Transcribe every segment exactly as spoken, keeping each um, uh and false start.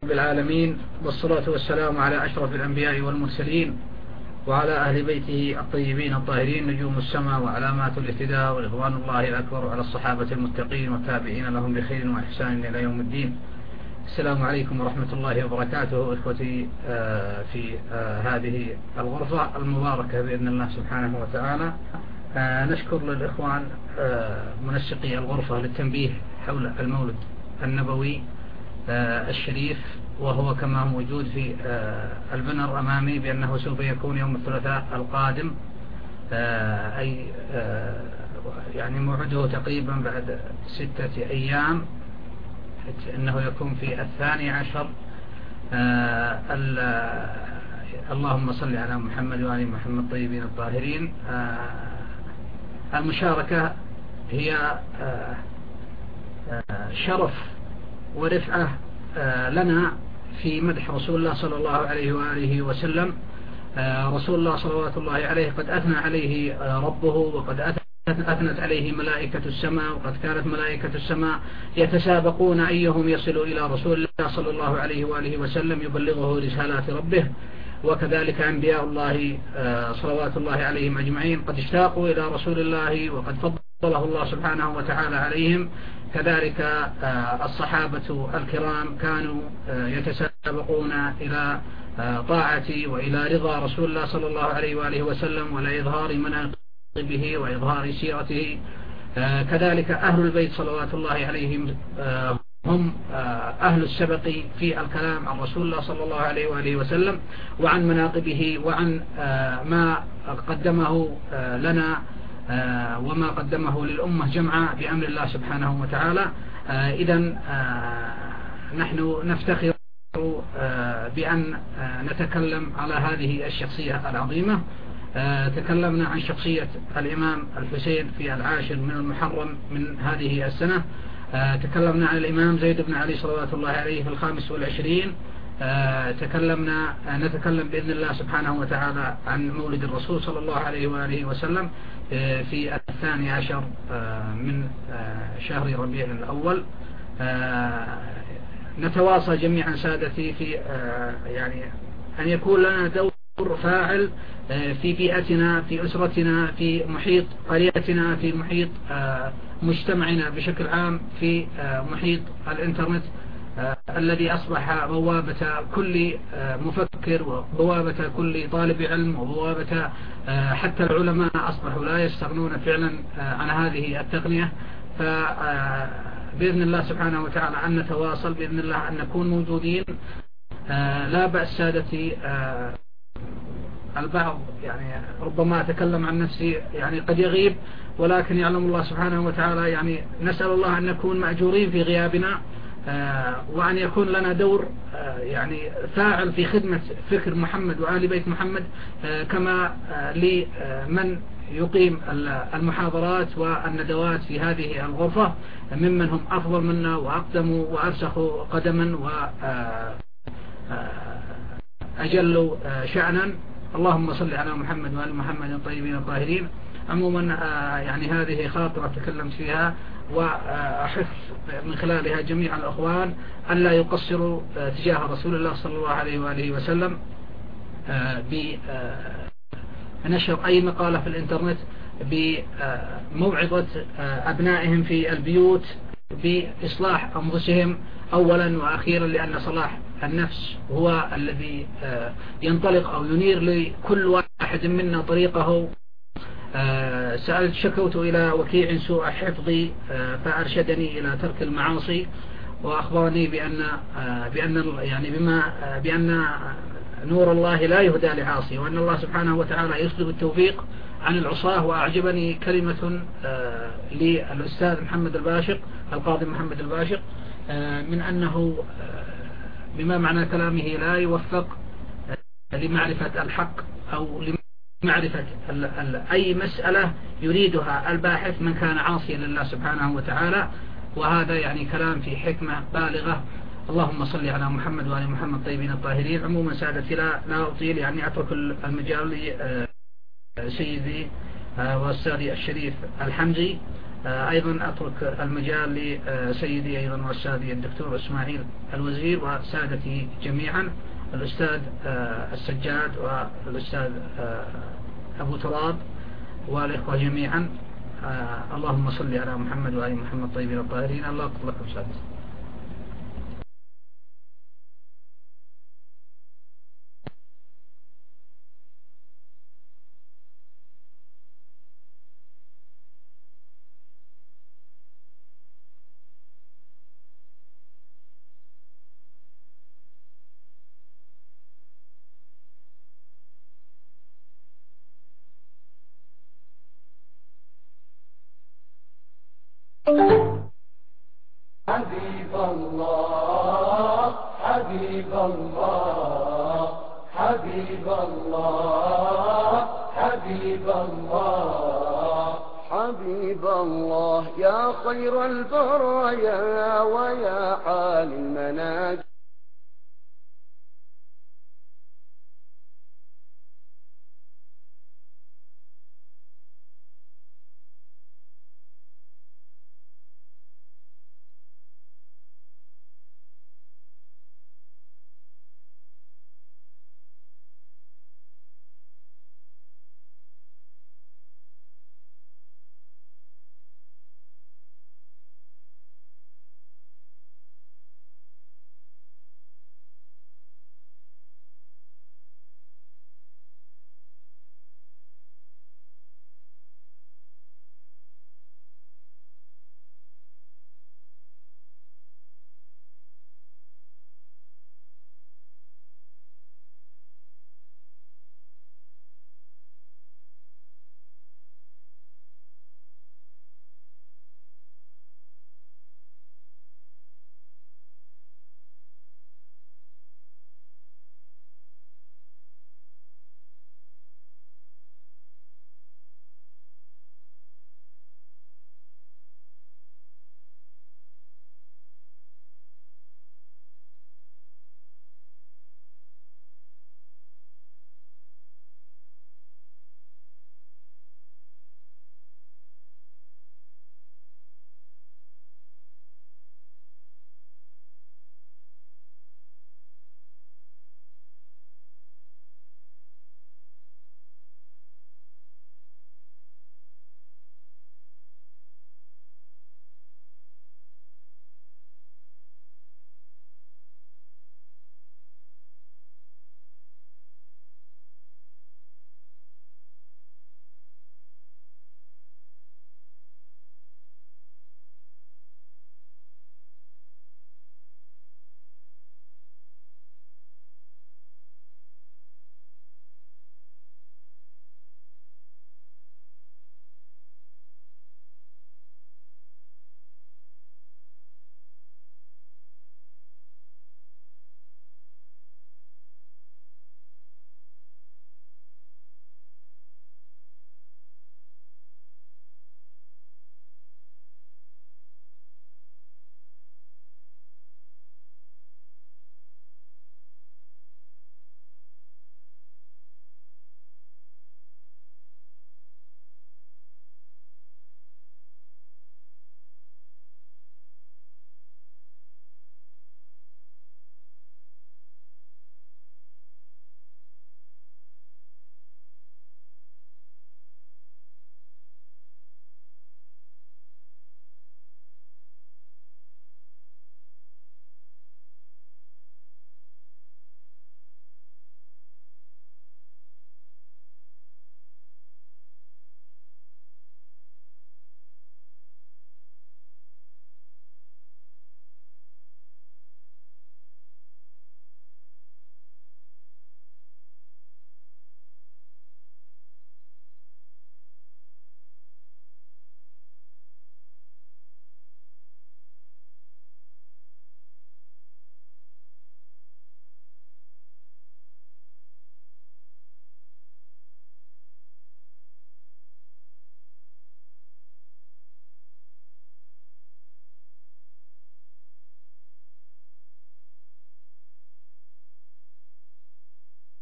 رب العالمين، والصلاة والسلام على أشرف الأنبياء والمرسلين وعلى أهل بيته الطيبين الطاهرين نجوم السماء وعلامات الاهتداء، ورضوان الله الأكبر على الصحابة المتقين والتابعين لهم بخير وإحسان إلى يوم الدين. السلام عليكم ورحمة الله وبركاته إخوتي في هذه الغرفة المباركة بإذن الله سبحانه وتعالى. نشكر للإخوان منسقي الغرفة للتنبيه حول المولد النبوي الشريف، وهو كما موجود في البنر أمامي بأنه سوف يكون يوم الثلاثاء القادم، أي يعني موعده تقريبا بعد ستة أيام، أنه يكون في الثاني عشر. اللهم صل على محمد وآل محمد طيبين الطاهرين. المشاركة هي شرف ورفعة لنا في مدح رسول الله صلى الله عليه وآله وسلم. رسول الله صلوات الله عليه قد أثنى عليه ربه، وقد أثنت عليه ملائكة السماء، وقد كانت ملائكة السماء يتسابقون أيهم يصل إلى رسول الله صلى الله عليه وآله وسلم يبلغه رسالات ربه، وكذلك أنبياء الله صلوات الله عليهم أجمعين قد اشتاقوا إلى رسول الله وقد فضله الله سبحانه وتعالى عليهم. كذلك الصحابة الكرام كانوا يتسابقون إلى طاعة وإلى رضا رسول الله صلى الله عليه وآله وسلم ولا إظهار مناقبه وإظهار سيرته. كذلك أهل البيت صلوات الله عليهم هم أهل السبق في الكلام عن رسول الله صلى الله عليه وآله وسلم وعن مناقبه وعن ما قدمه لنا وما قدمه للأمة جمعا بأمر الله سبحانه وتعالى. إذن نحن نفتخر بأن نتكلم على هذه الشخصية العظيمة. تكلمنا عن شخصية الإمام الحسين في العاشر من المحرم من هذه السنة. تكلمنا عن الإمام زيد بن علي صلوات الله عليه في الخامس والعشرين. تكلمنا نتكلم بإذن الله سبحانه وتعالى عن مولد الرسول صلى الله عليه وآله وسلم في الثاني عشر من شهر ربيع الأول. نتواصى جميعا سادتي في يعني أن يكون لنا دور فاعل في بيئتنا، في أسرتنا، في محيط قريتنا، في محيط مجتمعنا بشكل عام، في محيط الإنترنت الذي أصبح بوابة كل مفكر وبوابة كل طالب علم وبوابة حتى العلماء أصبحوا لا يستغنون فعلا عن هذه التقنية. فبإذن الله سبحانه وتعالى أن نتواصل، بإذن الله أن نكون موجودين. لا بأس سادتي، البعض يعني ربما أتكلم عن نفسي يعني قد يغيب، ولكن يعلم الله سبحانه وتعالى. يعني نسأل الله أن نكون مأجورين في غيابنا، وأن يكون لنا دور يعني فاعل في خدمة فكر محمد وآل بيت محمد، كما لمن يقيم المحاضرات والندوات في هذه الغرفة ممن هم أفضل منا وأقدموا وأرسخوا قدما وأجلوا شأنا. اللهم صل على محمد وآل محمد الطيبين الطاهرين. عموما يعني هذه خاطرة تكلمت فيها، وأحث من خلالها جميع الأخوان أن لا يقصروا تجاه رسول الله صلى الله عليه وآله وسلم بنشر أي مقالة في الإنترنت، بموعظة أبنائهم في البيوت، بإصلاح أنفسهم أولا وأخيرا، لأن صلاح النفس هو الذي ينطلق أو ينير لكل واحد منا طريقه. سألت شكوت إلى وكيع سوء حفظي فأرشدني إلى ترك المعاصي، وأخبرني بأن بأن يعني بما بأن نور الله لا يهدى لعاصي، وأن الله سبحانه وتعالى يسلب التوفيق عن العصاة. وأعجبني كلمة للأستاذ محمد الباشق، القاضي محمد الباشق، من أنه بما معنى كلامه لا يوفق لمعرفة الحق أو معرفة أي مسألة يريدها الباحث من كان عاصيا لله سبحانه وتعالى. وهذا يعني كلام في حكمة بالغة. اللهم صل على محمد وآل محمد طيبين الطاهرين. عموما سادتي لا لا أطيل، يعني أترك المجال لسيدي وأستاذي الشريف الحمزي أيضا أترك المجال لسيدي أيضا وأستاذي الدكتور إسماعيل الوزير وسادتي جميعا، الأستاذ السجاد والأستاذ أبو تراب والإخوة جميعا. اللهم صل على محمد وآل محمد طيبين الطاهرين. الله أكبر لكم سادس. حبيب الله حبيب الله حبيب الله حبيب الله حبيب الله يا خير البرايا ويا عالي المناجم.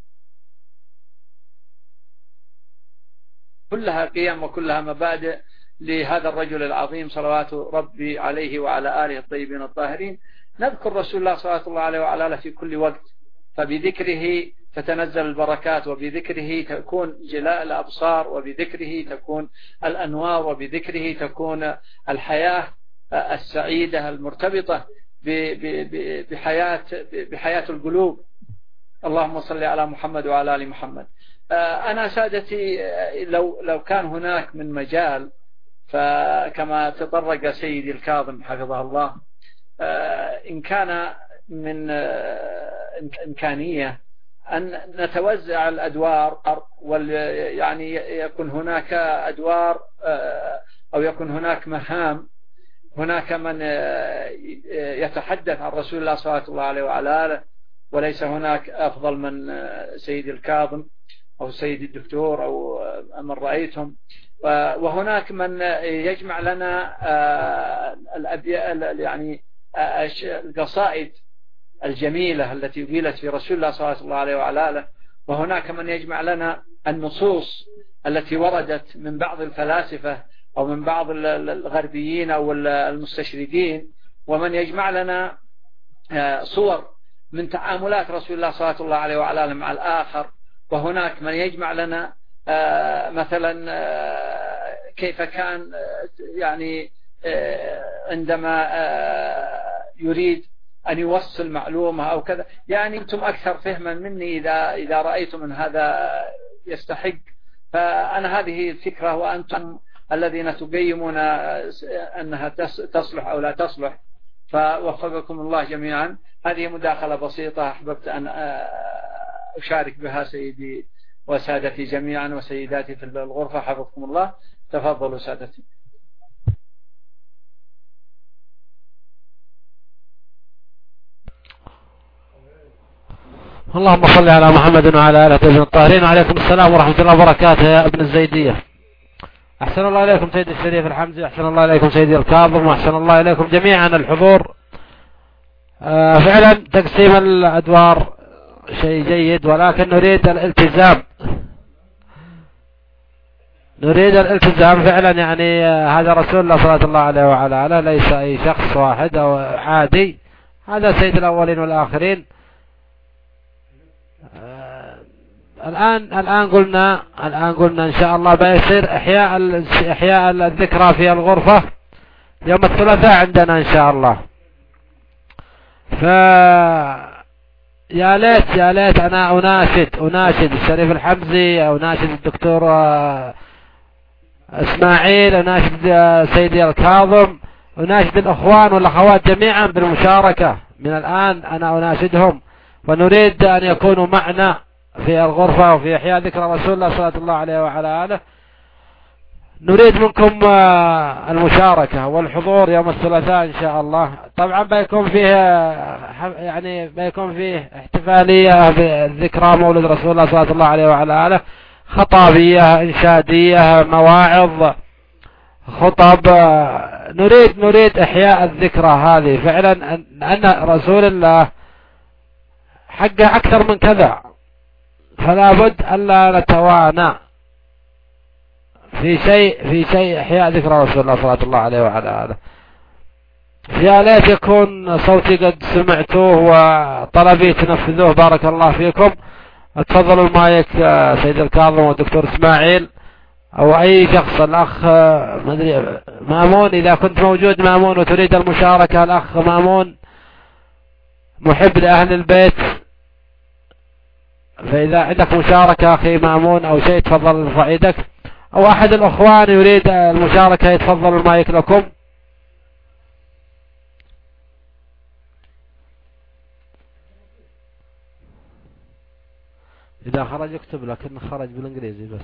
كلها قيم وكلها مبادئ لهذا الرجل العظيم صلوات ربي عليه وعلى آله الطيبين الطاهرين. نذكر رسول الله صلى الله عليه وعلى آله في كل وقت، فبذكره تتنزل البركات، وبذكره تكون جلاء الأبصار، وبذكره تكون الأنوار، وبذكره تكون الحياة السعيدة المرتبطة بحياة بحياة القلوب. اللهم صل على محمد وعلى آل محمد. أنا سادتي لو لو كان هناك من مجال، فكما تطرق سيدي الكاظم حفظه الله، إن كان من إمكانية أن نتوزع الأدوار، يعني يكون هناك أدوار أو يكون هناك مهام، هناك من يتحدث عن رسول الله صلى الله عليه وعلى آله، وليس هناك أفضل من سيد الكاظم أو سيد الدكتور أو من رأيتهم، وهناك من يجمع لنا يعني القصائد الجميلة التي قيلت في رسول الله صلى الله عليه وعلى آله، وهناك من يجمع لنا النصوص التي وردت من بعض الفلاسفة أو من بعض الغربيين أو المستشرقين، ومن يجمع لنا صور من تعاملات رسول الله صلى الله عليه وعلى آله مع الآخر، وهناك من يجمع لنا مثلا كيف كان يعني عندما يريد أن يوصل معلومة أو كذا. يعني أنتم أكثر فهما مني إذا إذا رأيتم أن هذا يستحق، فأنا هذه الفكرة، وأنتم الذين تقيمون أنها تصلح أو لا تصلح، فوفقكم الله جميعا. هذه مداخلة بسيطة أحببت أن أشارك بها سيدي وسادتي جميعا وسيداتي في الغرفة، حفظكم الله. تفضلوا سادتي. اللهم صل على محمد وعلى آله الطيبين الطاهرين. وعليكم السلام ورحمة الله وبركاته يا ابن الزيدية. أحسن الله إليكم سيدي الشريف الحمزي، أحسن الله إليكم سيدي الكاظم، وأحسن الله إليكم جميعا الحضور. آه فعلا تقسيم الأدوار شيء جيد، ولكن نريد الالتزام، نريد الالتزام فعلا. يعني آه هذا رسول الله صلى الله عليه وعلى آله، ليس أي شخص واحد أو عادي، هذا سيد الأولين والآخرين. آه الآن الآن قلنا الآن قلنا إن شاء الله بيصير إحياء إحياء الذكرى في الغرفة يوم الثلاثاء عندنا إن شاء الله. ف يا ليت يا ليت أنا أناشد أناشد الشريف الحمزي، أناشد الدكتور إسماعيل، أناشد سيدي الكاظم، أناشد الأخوان والأخوات جميعا بالمشاركة من الآن. أنا أناشدهم، ونريد أن يكونوا معنا في الغرفة وفي إحياء ذكرى رسول الله صلى الله عليه وعلى آله. نريد منكم المشاركة والحضور يوم الثلاثاء إن شاء الله. طبعا بيكون فيه يعني بيكون فيه احتفالية بذكرى مولد رسول الله صلى الله عليه وعلى آله، خطابية، إنشادية، مواعظ، خطب. نريد نريد إحياء الذكرى هذه فعلا، أن رسول الله حقه أكثر من كذا، فلا بد ألا نتوانى في شيء في شيء إحياء ذكرى رسول الله صلى الله عليه وعلى آله. يا ليت يكون صوتي قد سمعتوه وطلبي تنفذوه. بارك الله فيكم. اتفضلوا المايك سيد الكاظم والدكتور إسماعيل أو أي شخص. الأخ مدري مامون، إذا كنت موجود مامون وتريد المشاركة، الأخ مامون محب لأهل البيت، فإذا عندك مشاركة أخي مامون أو شيء تفضل ارفع يدك، أو أحد الأخوان يريد المشاركة يتفضل المايك لكم. إذا خرج اكتب، لكن خرج بالإنجليزي بس.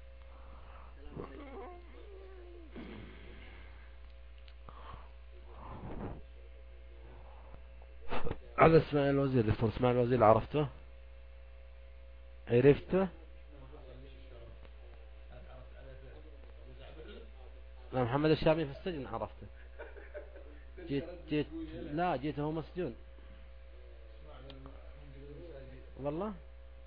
هذا اسماعيل الوزير، دكتور اسماعيل الوزير، عرفته عرفته لا محمد الشامي في السجن عرفته. جيت جيت لا جيت هو مسجون والله،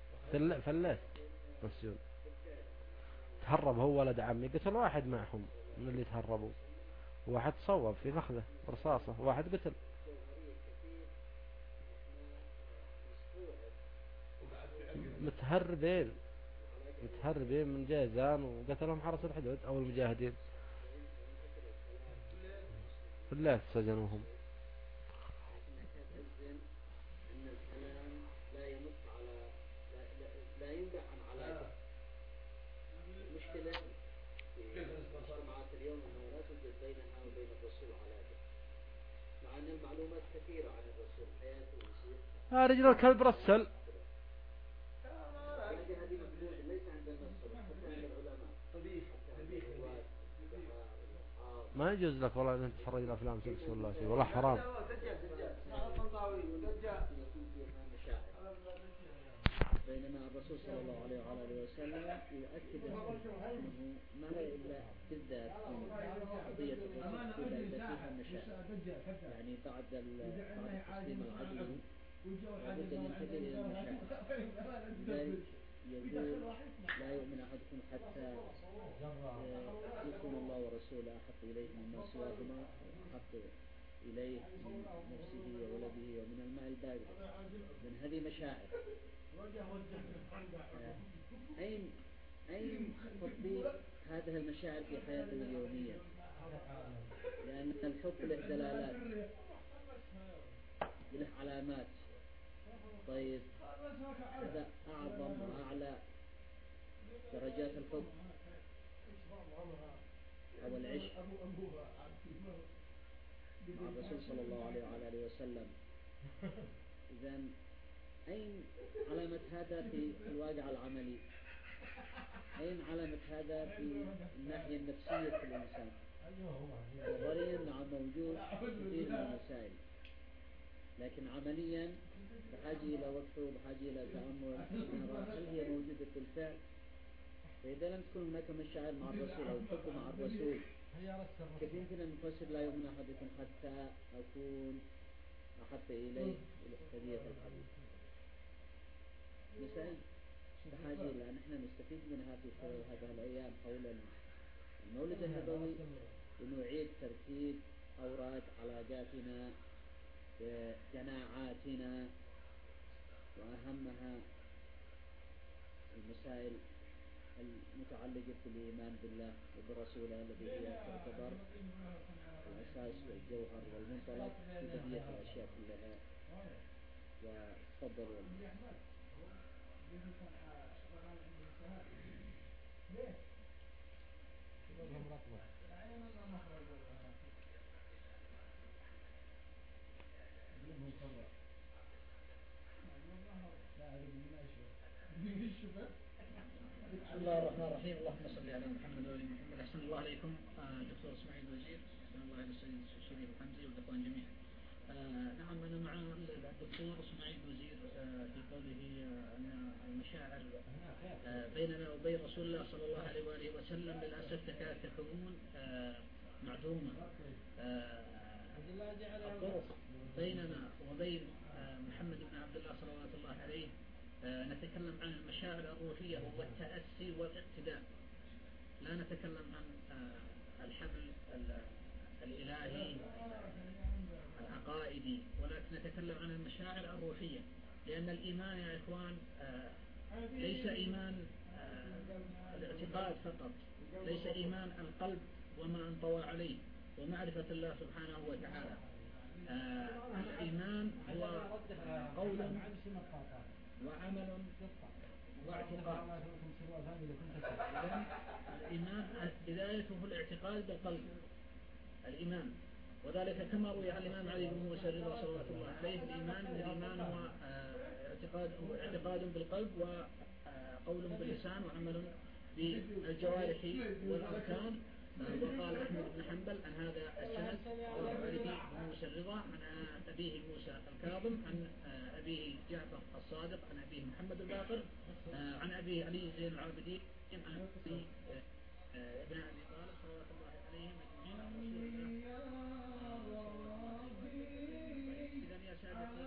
فليت مسجون، تهرب هو ولد عمي، قتل واحد معهم من اللي تهربوا. واحد صوب في فخذه برصاصة، واحد قتل. متهربين متهربين من جازان وقتلهم حرس الحدود أو المجاهدين بالله سجنوهم. أن الكلام لا ينص على لا, لا, لا ينبع عن علاقة. المشكلة في مجتمعات اليوم أنه لا توجد بينها وبين الرسول علاقة، مع أن المعلومات كثيرة عن الرسول، حياته وسيرته. ها رجل الكلب رسل. هذه موجودة ليس عند الناس حتى عند العلماء. طبيخ طبيخ ما يجوز لك والله أن تتفرج الأفلام سلس ولا شيء، والله حرام. بينما الرسول صلى الله عليه وآله وسلم يؤكد أنه ما لا إلا بالذات قضية الرسول إلا فيها مشاعر، يعني بعد بعد تسليم العدل لابد أن ينتبه إلى المشاعر. لذلك يقول لا يؤمن أحدكم حتى يكون الله ورسوله أحق إليه مما سواهما، أحق إليه من نفسه وولده ومن الماء البارد. من هذه مشاعر. أين أين تطبيق هذه المشاعر في حياتنا اليومية؟ لأن الحب له دلالات، له علامات. طيب هذا أعظم وأعلى درجات الحب أو العشق مع الرسول صلى الله عليه وآله وسلم. إذن أين علامة هذا في الواقع العملي؟ أين علامة هذا في الناحية النفسية في الإنسان؟ نظريا نعم موجود كثير من المسائل، لكن عمليا بحاجة إلى وقفة وبحاجة إلى تأمل نرى هل هي موجودة بالفعل. فإذا لم تكن هناك مشاعر مع الرسول أو حب مع الرسول، كيف يمكن أن نفسر لا يؤمن أحدكم حتى أكون أحب إليه هدية الحبيب؟ مسائل بحاجة إلى أن احنا نستفيد منها في خلال هذه الأيام حول المولد النبوي، ونعيد ترتيب أوراق علاقاتنا جماعاتنا، وأهمها المسائل المتعلقة بالإيمان بالله وبرسوله الذي هي تعتبر الأساس والجوهر والمنطلق في بقية الأشياء كلها. وتفضل بسم الله الرحمن الرحيم. اللهم صل على محمد وآل محمد. أحسن الله عليكم. دكتور اسماعيل وزير، أحسن الله على السيد الشريف الحمزي والإخوان جميعا. نعم أنا مع الدكتور اسماعيل وزير في قوله أن المشاعر بيننا وبين رسول الله صلى الله عليه وآله وسلم للأسف تكاد تكون معدومة. الطرق بيننا وبين محمد بن عبد الله صلوات الله عليه نتكلم عن المشاعر الروحية والتأسي والاقتداء، لا نتكلم عن الحبل الإلهي العقائدي، ولكن نتكلم عن المشاعر الروحية. لأن الإيمان يا إخوان ليس إيمان الاعتقاد فقط، ليس إيمان القلب وما انطوى عليه ومعرفة الله سبحانه وتعالى. الإيمان هو قول وعمل واعتقاد. الإيمان بدايته الاعتقاد بالقلب، الإيمان. وذلك كما روي عن الإمام علي بن موسى الرضا صلوات الله عليه الإيمان الإيمان هو اعتقاد اعتقاد بالقلب وقول باللسان وعمل بالجوارح والأركان. وقال أحمد بن حنبل عن هذا السند رواه علي بن موسى الرضا عن أبيه موسى الكاظم عن أبيه جعفر الصادق عن أبيه محمد الباقر عن أبيه علي زين العابدين عن أبي ابن أبي طالب صلوات الله عليهم أجمعين. إذن يا سادتي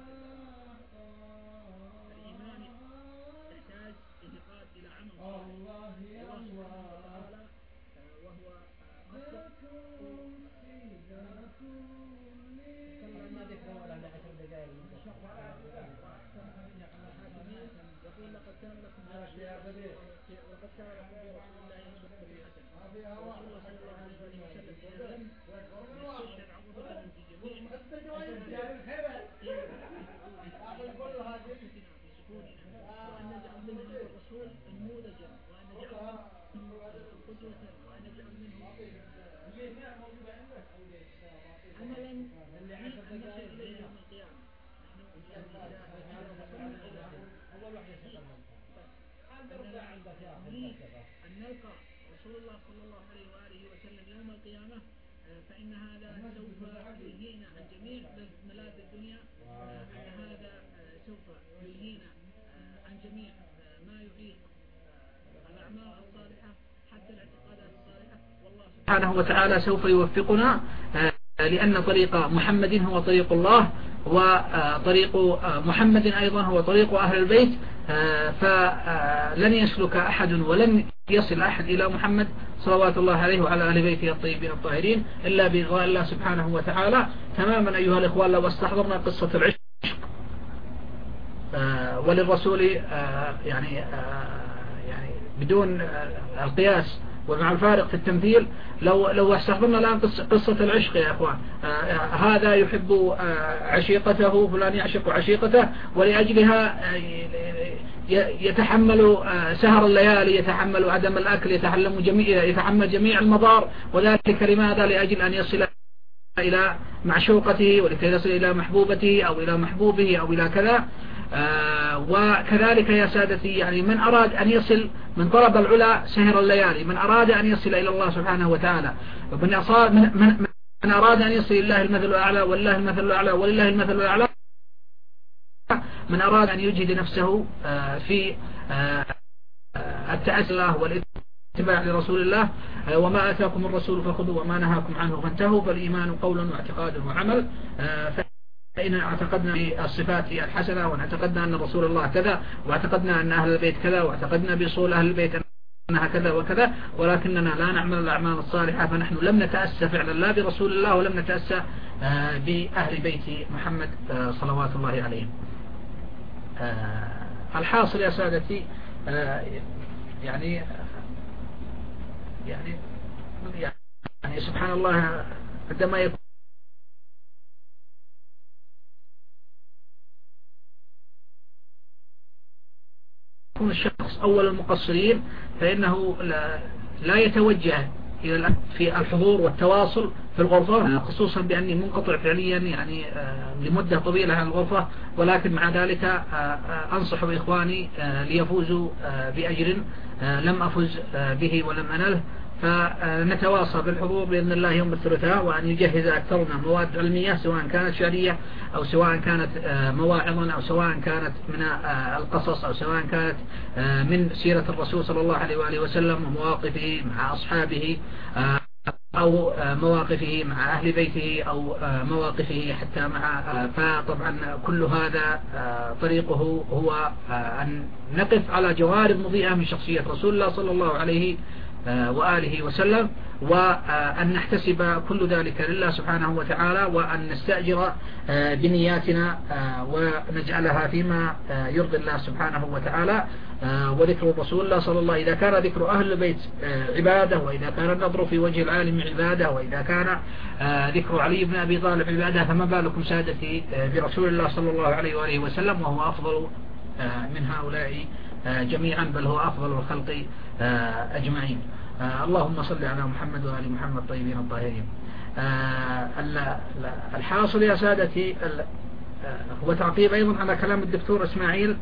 الإيمان يحتاج اعتقاد إلى عمل صالح الله سبحانه وتعالى، وهو أصدق لقد كان لكم وقد كان لكم برسول الله أسوة حسنة. رسول الله صلى الله عليه وسلم إذا لم يستشهد عضوة في جميع وأن نجعل منه الرسول نموذجا وأن نجعل منه قدوة وأن نجعل منه عملا نعيش أن نصل إليه يوم القيامة. أن نلقى رسول الله صلى الله عليه وآله وسلم يوم القيامة، فإن هذا سوف يلهينا عن جميع ملاذ الدنيا، أن هذا سوف يلهينا عن جميع ما يعيق الأعمال الصالحة حتى الاعتقادات الصالحة. والله سبحانه وتعالى سوف يوفقنا، لأن طريق محمد هو طريق الله، وطريق محمد أيضا هو طريق أهل البيت، فلن يسلك أحد ولن يصل أحد إلى محمد صلوات الله عليه وعلى أهل بيته الطيبين الطاهرين إلا بإرضاء الله سبحانه وتعالى. تماما أيها الإخوان، لو استحضرنا قصة العشق وللرسول يعني يعني بدون القياس ومع الفارق في التمثيل، لو لو استحضرنا الآن قصة العشق يا أخوان، هذا يحب عشيقته، فلان يعشق عشيقته، ولأجلها يتحمل سهر الليالي، يتحمل عدم الأكل، يتحمل جميع يتحمل جميع المضار، وذلك لماذا؟ لأجل أن يصل إلى معشوقته ولكي يصل إلى محبوبته أو إلى محبوبه أو إلى كذا. آه وكذلك يا سادتي، يعني من أراد أن يصل من طلب العلا سهر الليالي، من أراد أن يصل إلى الله سبحانه وتعالى، ومن من, من, من أراد أن يصل إلى الله المثل الأعلى والله المثل الأعلى ولله المثل الأعلى، من أراد أن يجهد نفسه آه في آه التأسي الله والاتباع لرسول الله، آه وما آتاكم الرسول فخذوا وما نهاكم عنه فانتهوا، فالإيمان قول واعتقاد وعمل. آه فإن اعتقدنا بالصفات الحسنة، واعتقدنا أن رسول الله كذا، واعتقدنا أن أهل البيت كذا، واعتقدنا بصول أهل البيت أنها كذا وكذا، ولكننا لا نعمل الأعمال الصالحة، فنحن لم نتأسى فعلا لا برسول الله ولم نتأسى بأهل بيت محمد صلوات الله عليهم. الحاصل يا سادتي، يعني يعني يعني سبحان الله، عندما يكون يكون الشخص أول المقصرين، فإنه لا, لا يتوجه إلى في الحضور والتواصل في الغرفة، خصوصا بأني منقطع فعليا يعني لمدة طويلة عن الغرفة، ولكن مع ذلك أنصح إخواني ليفوزوا بأجر لم أفز به ولم أنله، فنتواصى بالحضور بإذن الله يوم الثلاثاء، وأن يجهز أكثرنا مواد علمية سواء كانت شعرية أو سواء كانت مواعظا أو سواء كانت من القصص أو سواء كانت من سيرة الرسول صلى الله عليه وآله وسلم ومواقفه مع أصحابه أو مواقفه مع أهل بيته أو مواقفه حتى مع، فطبعا كل هذا طريقه هو أن نقف على جوانب مضيئة من شخصية رسول الله صلى الله عليه وآله وسلم، وأن نحتسب كل ذلك لله سبحانه وتعالى، وأن نستأجر بنياتنا ونجعلها فيما يرضي الله سبحانه وتعالى. وذكر رسول الله صلى الله، إذا كان ذكر أهل البيت عبادة، وإذا كان النظر في وجه العالم عبادة، وإذا كان ذكر علي بن أبي طالب عبادة، فما بالكم سادتي برسول الله صلى الله عليه وآله وسلم، وهو أفضل من هؤلاء جميعا، بل هو أفضل الخلق أجمعين. اللهم صل على محمد وآل محمد طيبين الطاهرين. الحاصل يا سادتي هو تعقيب أيضا على كلام الدكتور إسماعيل.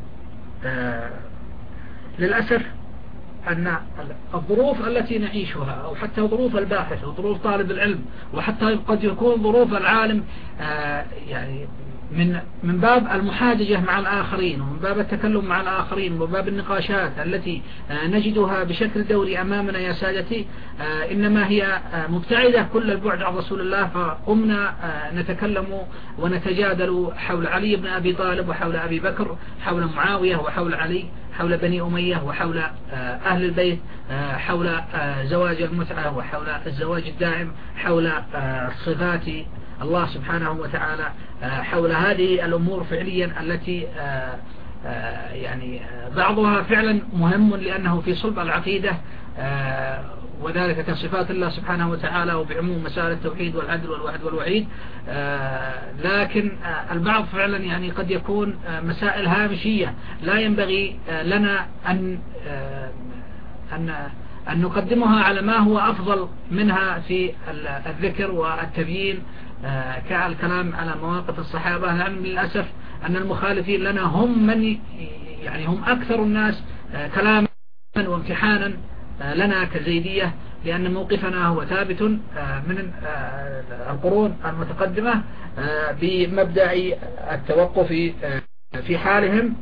للأسف أن الظروف التي نعيشها، أو حتى ظروف الباحث وظروف طالب العلم، وحتى قد يكون ظروف العالم، يعني من من باب المحاججة مع الآخرين، ومن باب التكلم مع الآخرين، ومن باب النقاشات التي نجدها بشكل دوري أمامنا يا سادتي، إنما هي مبتعدة كل البعد عن رسول الله. فقمنا نتكلم ونتجادل حول علي بن أبي طالب، وحول أبي بكر، حول معاوية، وحول علي، حول بني أمية، وحول أهل البيت، حول زواج المتعة، وحول الزواج الدائم، حول صفات الله سبحانه وتعالى، حول هذه الأمور فعليا التي يعني بعضها فعلا مهم لأنه في صلب العقيدة، وذلك كصفات الله سبحانه وتعالى وبعموم مسائل التوحيد والعدل والوعد والوعيد. لكن البعض فعلا يعني قد يكون مسائل هامشية لا ينبغي لنا أن أن أن نقدمها على ما هو أفضل منها في الذكر والتبيين، كالكلام على مواقف الصحابة، لأن للأسف أن المخالفين لنا هم من يعني هم أكثر الناس كلاما وامتحانا لنا كزيدية، لأن موقفنا هو ثابت من القرون المتقدمة بمبدأ التوقف في حالهم.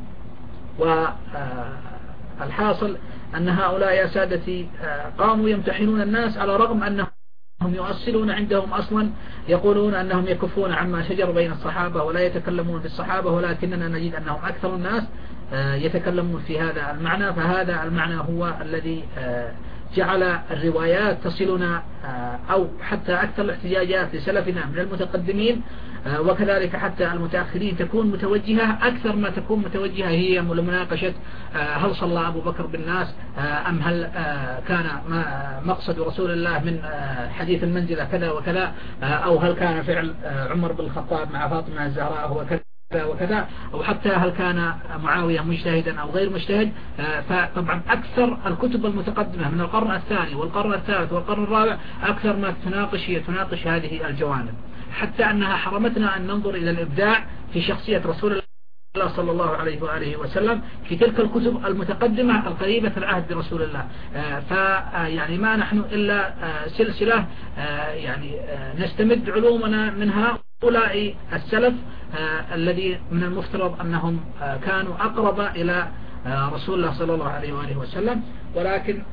والحاصل أن هؤلاء يا سادتي قاموا يمتحنون الناس على رغم أنهم هم يؤصلون عندهم أصلا، يقولون أنهم يكفون عما شجر بين الصحابة ولا يتكلمون في الصحابة، ولكننا نجد أنهم أكثر الناس يتكلمون في هذا المعنى. فهذا المعنى هو الذي جعل الروايات تصلنا، أو حتى أكثر الاحتجاجات لسلفنا من المتقدمين وكذلك حتى المتأخرين تكون متوجهة أكثر ما تكون متوجهة هي لمناقشة هل صلى أبو بكر بالناس، أم هل كان مقصد رسول الله من حديث المنزلة كذا وكذا، أو هل كان فعل عمر بن الخطاب مع فاطمة الزهراء هو كذا وكذا، أو حتى هل كان معاوية مجتهدا أو غير مجتهد. فطبعا أكثر الكتب المتقدمة من القرن الثاني والقرن الثالث والقرن الرابع أكثر ما تناقش هي تناقش هذه الجوانب، حتى أنها حرمتنا أن ننظر إلى الإبداع في شخصية رسول الله صلى الله عليه وآله وسلم في تلك الكتب المتقدمة القريبة العهد برسول الله. فيعني ما نحن إلا سلسلة يعني نستمد علومنا من هؤلاء السلف الذي من المفترض أنهم كانوا أقرب إلى رسول الله صلى الله عليه وآله وسلم، ولكن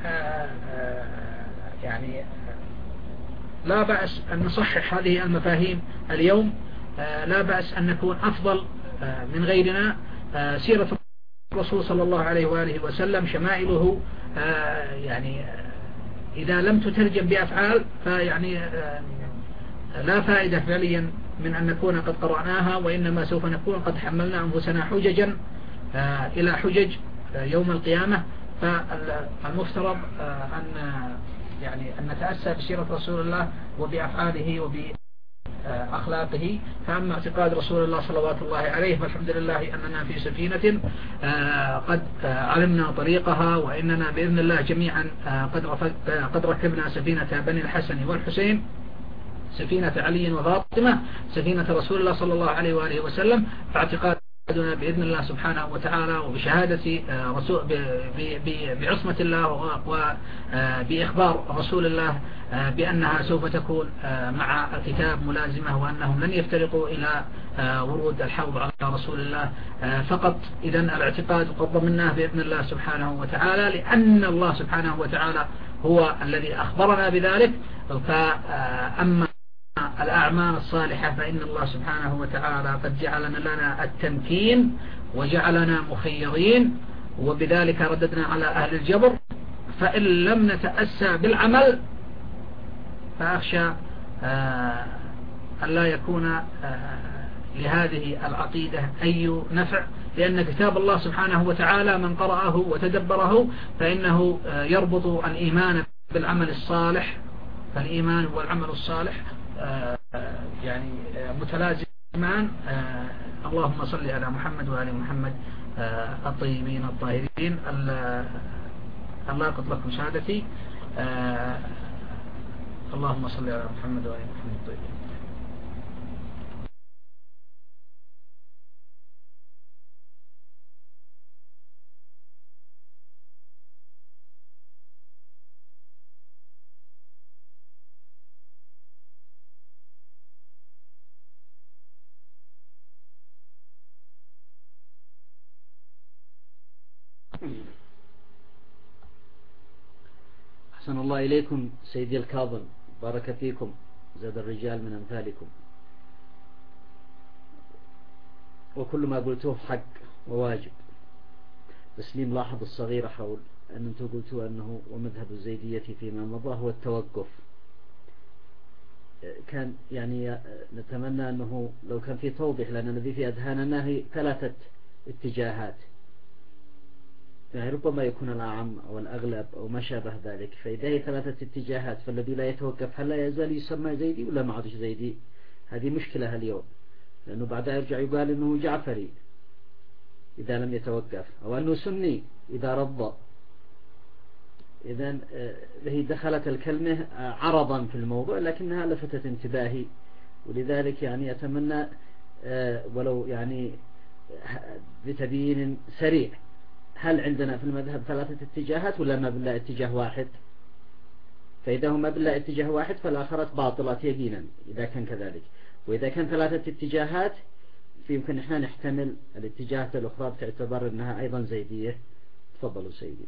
يعني لا بأس أن نصحح هذه المفاهيم اليوم، لا بأس أن نكون أفضل من غيرنا. سيرة الرسول صلى الله عليه وآله وسلم شمائله يعني إذا لم تترجم بأفعال فيعني لا فائدة فعليا من أن نكون قد قرأناها، وإنما سوف نكون قد حملنا أنفسنا حججا إلى حجج يوم القيامة. فالمفترض أن يعني أن نتأسى بسيرة رسول الله وبأفعاله وبأخلاقه. فأما اعتقاد رسول الله صلوات الله عليه فالحمد لله أننا في سفينة قد علمنا طريقها، وإننا بإذن الله جميعا قد ركبنا سفينة بني الحسن والحسين، سفينة علي وفاطمة، سفينة رسول الله صلى الله عليه وآله وسلم. فاعتقادنا بإذن الله سبحانه وتعالى وبشهادة رسول بعصمة الله وبإخبار رسول الله بأنها سوف تكون مع الكتاب ملازمة، وأنهم لن يفترقوا إلى ورود الحوض على رسول الله فقط. إذن الاعتقاد قد ضمناه بإذن الله سبحانه وتعالى، لأن الله سبحانه وتعالى هو الذي أخبرنا بذلك. فأما الأعمال الصالحة فإن الله سبحانه وتعالى قد جعلنا لنا التمكين وجعلنا مخيرين، وبذلك رددنا على أهل الجبر. فإن لم نتأسى بالعمل فأخشى أن لا يكون لهذه العقيدة أي نفع، لأن كتاب الله سبحانه وتعالى من قرأه وتدبره فإنه يربط الإيمان بالعمل الصالح، فالإيمان والعمل الصالح يعني متلازمان. اللهم صل على محمد وآل محمد الطيبين الطاهرين. الله قد لكم شهادتي. اللهم صل على محمد وآل محمد الطيبين. أحسن الله إليكم سيدي الكاظم، بارك فيكم، زاد الرجال من أمثالكم. وكل ما قلتوه حق وواجب، بس لي ملاحظ الصغيرة حول أن أنتم قلتوا أنه ومذهب الزيدية فيما مضى هو التوقف. كان يعني نتمنى أنه لو كان في توضيح، لأن الذي في أذهاننا هي ثلاثة اتجاهات: يعني ربما يكون الأعم أو الأغلب أو ما شابه ذلك. فإذا هي ثلاثة اتجاهات فالذي لا يتوقف هل لا يزال يسمى زيدي ولا ما عادش زيدي؟ هذه مشكلة اليوم، لأنه بعدها يرجع يقال أنه جعفري إذا لم يتوقف، أو أنه سني إذا رضى. إذن هي دخلت الكلمة عرضا في الموضوع لكنها لفتت انتباهي، ولذلك يعني أتمنى ولو يعني بتبيين سريع، هل عندنا في المذهب ثلاثة اتجاهات ولا ما بالله اتجاه واحد؟ فإذا هم بالله اتجاه واحد فالآخرة باطلات يقينا إذا كان كذلك، وإذا كان ثلاثة اتجاهات فيمكن إحنا نحتمل الاتجاهات الأخرى بتعتبر أنها أيضا زيدية. تفضلوا سيدي.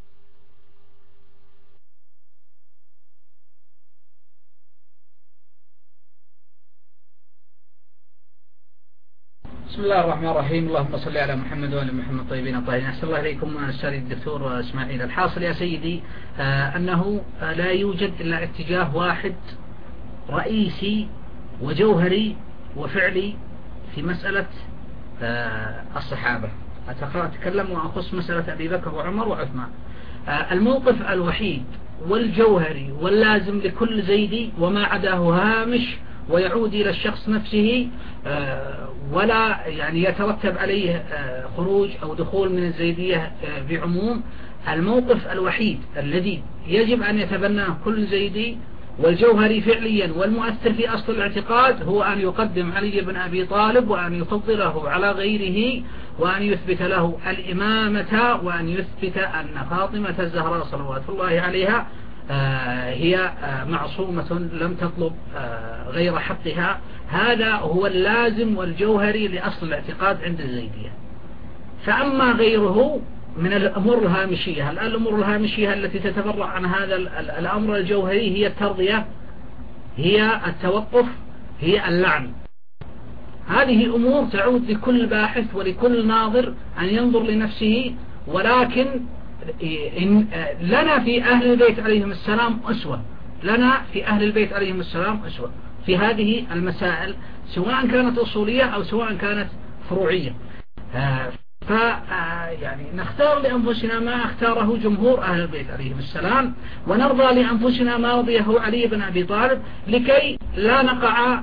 بسم الله الرحمن الرحيم. اللهم صل على محمد وعلى محمد طيبين الطاهرين. أحسن الله إليكم أستاذ الدكتور إسماعيل. الحاصل يا سيدي آه أنه لا يوجد إلا اتجاه واحد رئيسي وجوهري وفعلي في مسألة آه الصحابة. أتكلم وأخص مسألة أبي بكر وعمر وعثمان. آه الموقف الوحيد والجوهري واللازم لكل زيدي وما عداه هامش ويعود إلى الشخص نفسه ولا يعني يترتب عليه خروج أو دخول من الزيدية بعموم. الموقف الوحيد الذي يجب أن يتبناه كل زيدي والجوهري فعليا والمؤثر في أصل الاعتقاد هو أن يقدم علي بن أبي طالب وأن يفضله على غيره وأن يثبت له الإمامة وأن يثبت أن فاطمة الزهراء صلوات الله عليها هي معصومة لم تطلب غير حقها. هذا هو اللازم والجوهري لأصل الاعتقاد عند الزيدية. فأما غيره من الأمور الهامشية، الآن الأمور الهامشية التي تتفرع عن هذا الأمر الجوهري هي الترضية، هي التوقف، هي اللعن. هذه أمور تعود لكل باحث ولكل ناظر أن ينظر لنفسه، ولكن إن لنا في أهل البيت عليهم السلام أسوة، لنا في أهل البيت عليهم السلام أسوة في هذه المسائل سواء كانت أصولية أو سواء كانت فروعية. ف يعني نختار لأنفسنا ما اختاره جمهور أهل البيت عليهم السلام، ونرضى لأنفسنا ما رضيه علي بن أبي طالب لكي لا نقع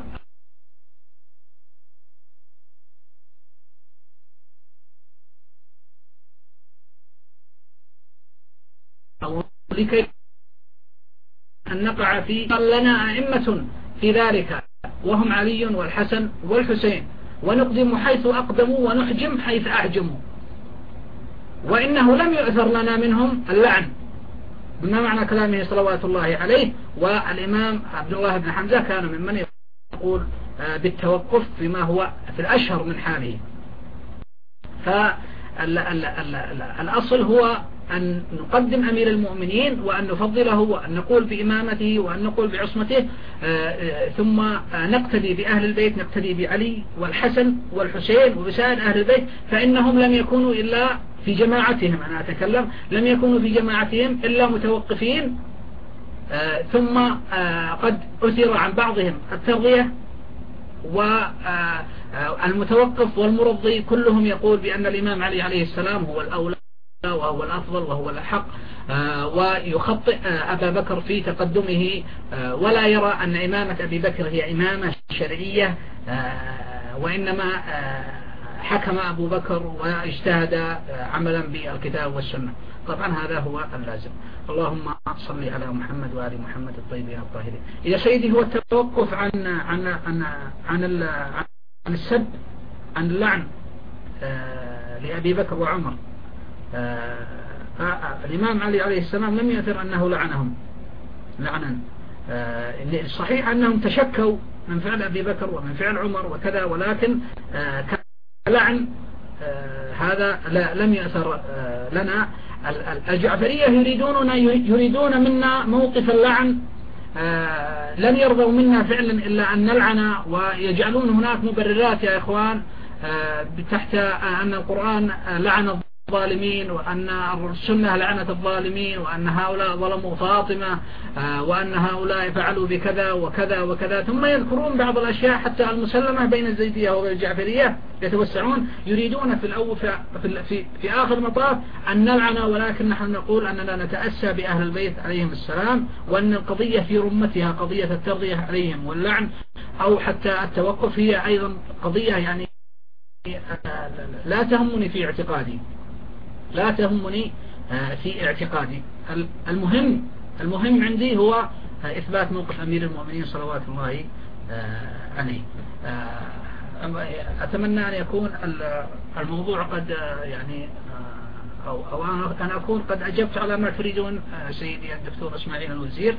أو لكي أن نقع في لنا أئمة في ذلك وهم علي والحسن والحسين، ونقدم حيث أقدموا ونحجم حيث أحجموا، وإنه لم يؤثر لنا منهم اللعن ما معنى كلامه صلوات الله عليه. والإمام عبد الله بن حمزة كان ممن يقول بالتوقف فيما هو في الأشهر من حاله. فالأصل هو أن نقدم أمير المؤمنين وأن نفضله وأن نقول بإمامته وأن نقول بعصمته، ثم نقتدي بأهل البيت، نقتدي بعلي والحسن والحسين وبسائر أهل البيت، فإنهم لم يكونوا إلا في جماعتهم، أنا أتكلم لم يكونوا في جماعتهم إلا متوقفين، ثم قد أثر عن بعضهم الترضية، والمتوقف والمرضي كلهم يقول بأن الإمام علي عليه السلام هو الأولى وهو الأفضل وهو الحق، ويخطئ أبا بكر في تقدمه، ولا يرى أن إمامة أبي بكر هي إمامة شرعية، وإنما حكم أبو بكر واجتهد عملا بالكتاب والسنة. طبعا هذا هو اللازم. اللهم صل على محمد وآل محمد الطيبين الطاهرين. يا سيدي هو التوقف عن عن عن عن, عن السب، عن اللعن لأبي بكر وعمر. الإمام علي عليه السلام لم يأثر أنه لعنهم لعنا. صحيح أنهم تشكوا من فعل أبي بكر ومن فعل عمر وكذا، ولكن لعن هذا لم يأثر لنا. الجعفرية يريدون يريدون منا موقف اللعن، لن يرضوا منا فعلا إلا أن نلعن، ويجعلون هناك مبررات يا إخوان تحت أن القرآن لعن الظالمين، وأن السنة لعنت الظالمين، وأن هؤلاء ظلموا فاطمة، وأن هؤلاء فعلوا بكذا وكذا وكذا، ثم يذكرون بعض الأشياء حتى المسلمة بين الزيدية والجعفرية، يتوسعون يريدون في الأول في, في, في آخر مطاف أن نلعن، ولكن نحن نقول أننا نتأسى بأهل البيت عليهم السلام، وأن القضية في رمتها قضية الترضية عليهم واللعن أو حتى التوقف هي أيضا قضية يعني لا تهمني في اعتقادي لا تهمني في اعتقادي المهم المهم عندي هو إثبات موقف أمير المؤمنين صلوات الله عليه. أتمنى أن يكون الموضوع قد يعني أو, أو أن أكون قد أجبت على ما تريدون سيدي الدكتور إسماعيل الوزير.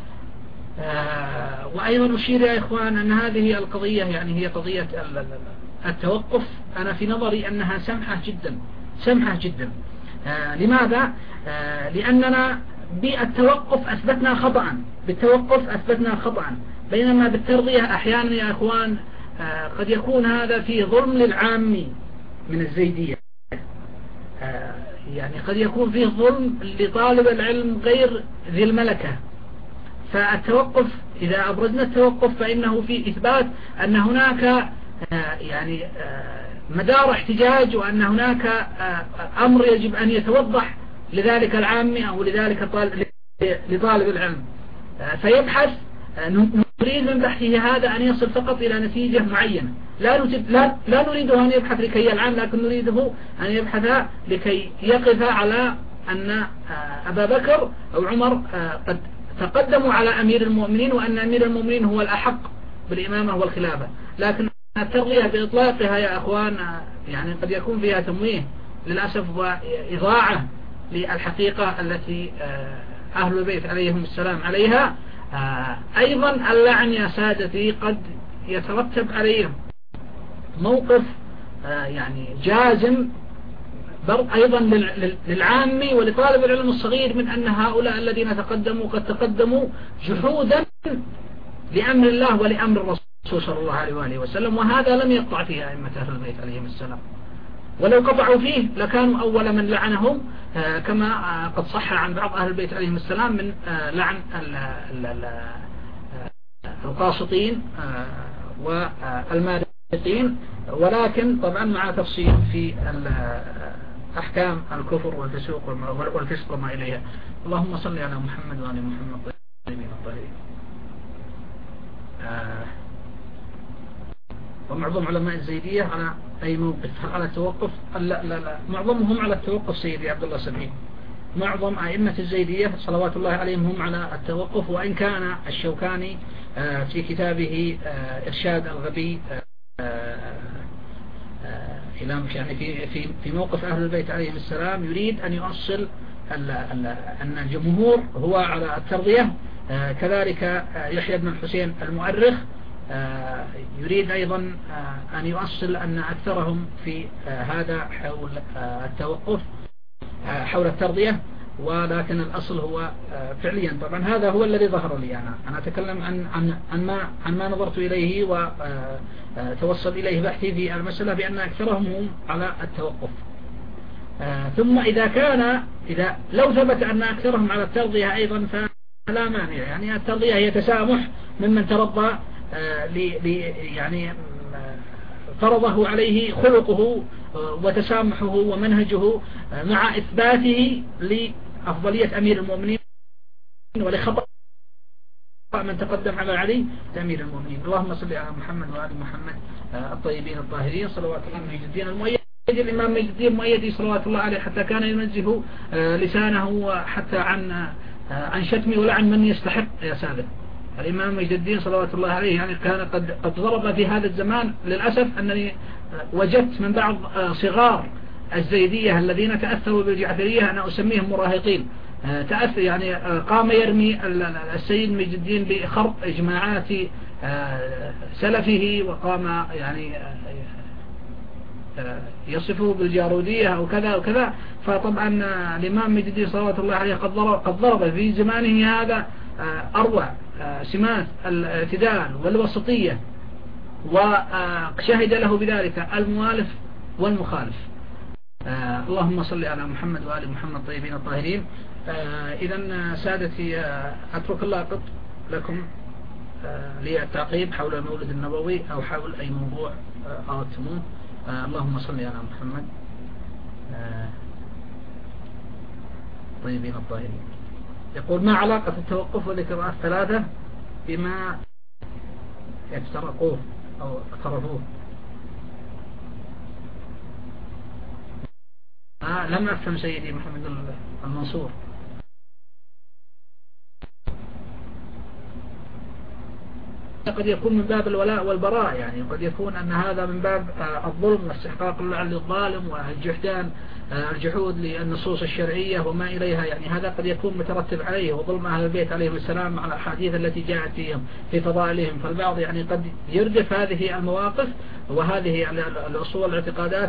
وأيضا أشير يا إخوان أن هذه القضية يعني هي قضية التوقف، أنا في نظري أنها سمحة جدا سمحة جدا. آه لماذا؟ آه لأننا بالتوقف أثبتنا خطأ بالتوقف أثبتنا خطأ بينما بالترضية أحيانا يا أخوان آه قد يكون هذا في ظلم للعامي من الزيدية، آه يعني قد يكون فيه ظلم لطالب العلم غير ذي الملكة. فالتوقف إذا أبرزنا التوقف فإنه في إثبات أن هناك آه يعني آه مدار احتجاج، وأن هناك أمر يجب أن يتوضح لذلك العامي أو لذلك لطالب العلم، فيبحث. نريد من بحثه هذا أن يصل فقط إلى نتيجة معينة، لا, لا, لا نريده أن يبحث لكي يلعن، لكن نريده أن يبحث لكي يقف على أن أبا بكر أو عمر قد تقدموا على أمير المؤمنين، وأن أمير المؤمنين هو الأحق بالإمامة والخلافة. لكن الترضية بإطلاقها يا أخوان يعني قد يكون فيها تمويه للأسف وإضاعة للحقيقة التي أهل البيت عليهم السلام عليها. أيضا اللعن يا سادتي قد يترتب عليه موقف يعني جازم أيضا للعامي ولطالب العلم الصغير من أن هؤلاء الذين تقدموا قد تقدموا جحودا لأمر الله ولأمر الرسول صلى الله عليه وآله وسلم، وهذا لم يقطع فيه أئمة أهل البيت عليهم السلام، ولو قطعوا فيه لكانوا أول من لعنهم كما قد صح عن بعض أهل البيت عليهم السلام من لعن القاسطين والمارقين، ولكن طبعا مع تفصيل في أحكام الكفر والفسوق والفسق وما إليها. اللهم صل على محمد وعلى محمد طيبين الطاهرين. ومعظم علماء الزيدية على أي موقف على التوقف؟ لا لا لا معظمهم على التوقف سيدي عبد الله سبعين. معظم أئمة الزيدية صلوات الله عليهم هم على التوقف، وإن كان الشوكاني في كتابه إرشاد الغبي إلى يعني في في في موقف أهل البيت عليهم السلام يريد أن يؤصل أن الجمهور هو على الترضية. كذلك يحيى بن الحسين المؤرخ يريد أيضا أن يؤصل أن أكثرهم في هذا حول التوقف حول الترضية، ولكن الأصل هو فعليا طبعا هذا هو الذي ظهر لي. أنا أنا أتكلم عن عن عن ما عن ما نظرت إليه وتوصل إليه بحثي في المسألة بأن أكثرهم هم على التوقف. ثم إذا كان إذا لو ثبت أن أكثرهم على الترضية أيضا فلا مانع، يعني الترضية هي تسامح ممن ترضى لي يعني فرضه عليه خلقه وتسامحه ومنهجه مع إثباته لأفضلية أمير المؤمنين ولخطأ من تقدم على علي أمير المؤمنين. اللهم صل على محمد وآل محمد الطيبين الطاهرين صلوات الله عليه الدين المؤيد. الإمام مجد الدين المؤيدي صلوات الله عليه حتى كان ينزه لسانه حتى عن عن شتم ولعن من يستحق يا سادة. الإمام مجد الدين صلوات الله عليه يعني كان قد قد ضرب في هذا الزمان. للأسف أنني وجدت من بعض صغار الزيدية الذين تأثروا بالجعفرية أنا أسميهم مراهقين تأثر يعني قام يرمي السيد مجد الدين بخرق إجماعات سلفه، وقام يعني يصفه بالجارودية أو كذا وكذا. فطبعا الإمام مجد الدين صلوات الله عليه قد ضرب, قد ضرب في زمانه هذا أروع سمات الاعتدال والوسطية، وشهد له بذلك المؤلف والمخالف. آه اللهم صل على محمد وآل محمد طيبين الطاهرين. آه إذا سادتي، آه أترك اللقط لكم آه للتعقيب حول المولد النبوي أو حول أي موضوع آه أردتموه. آه اللهم صل على محمد آه طيبين الطاهرين. يقول: ما علاقة التوقف والإكراه الثلاثة بما يفترقوه أو اقترفوه؟ آه لم أفهم سيدي محمد المنصور. قد يكون من باب الولاء والبراء، يعني قد يكون أن هذا من باب الظلم واستحقاق اللعن للظالم والجحدان الجحود للنصوص الشرعية وما إليها، يعني هذا قد يكون مترتب عليه، وظلم أهل البيت عليهم السلام على الأحاديث التي جاءت فيهم في فضائلهم. فالبعض يعني قد يردف هذه المواقف وهذه الأصول الاعتقادات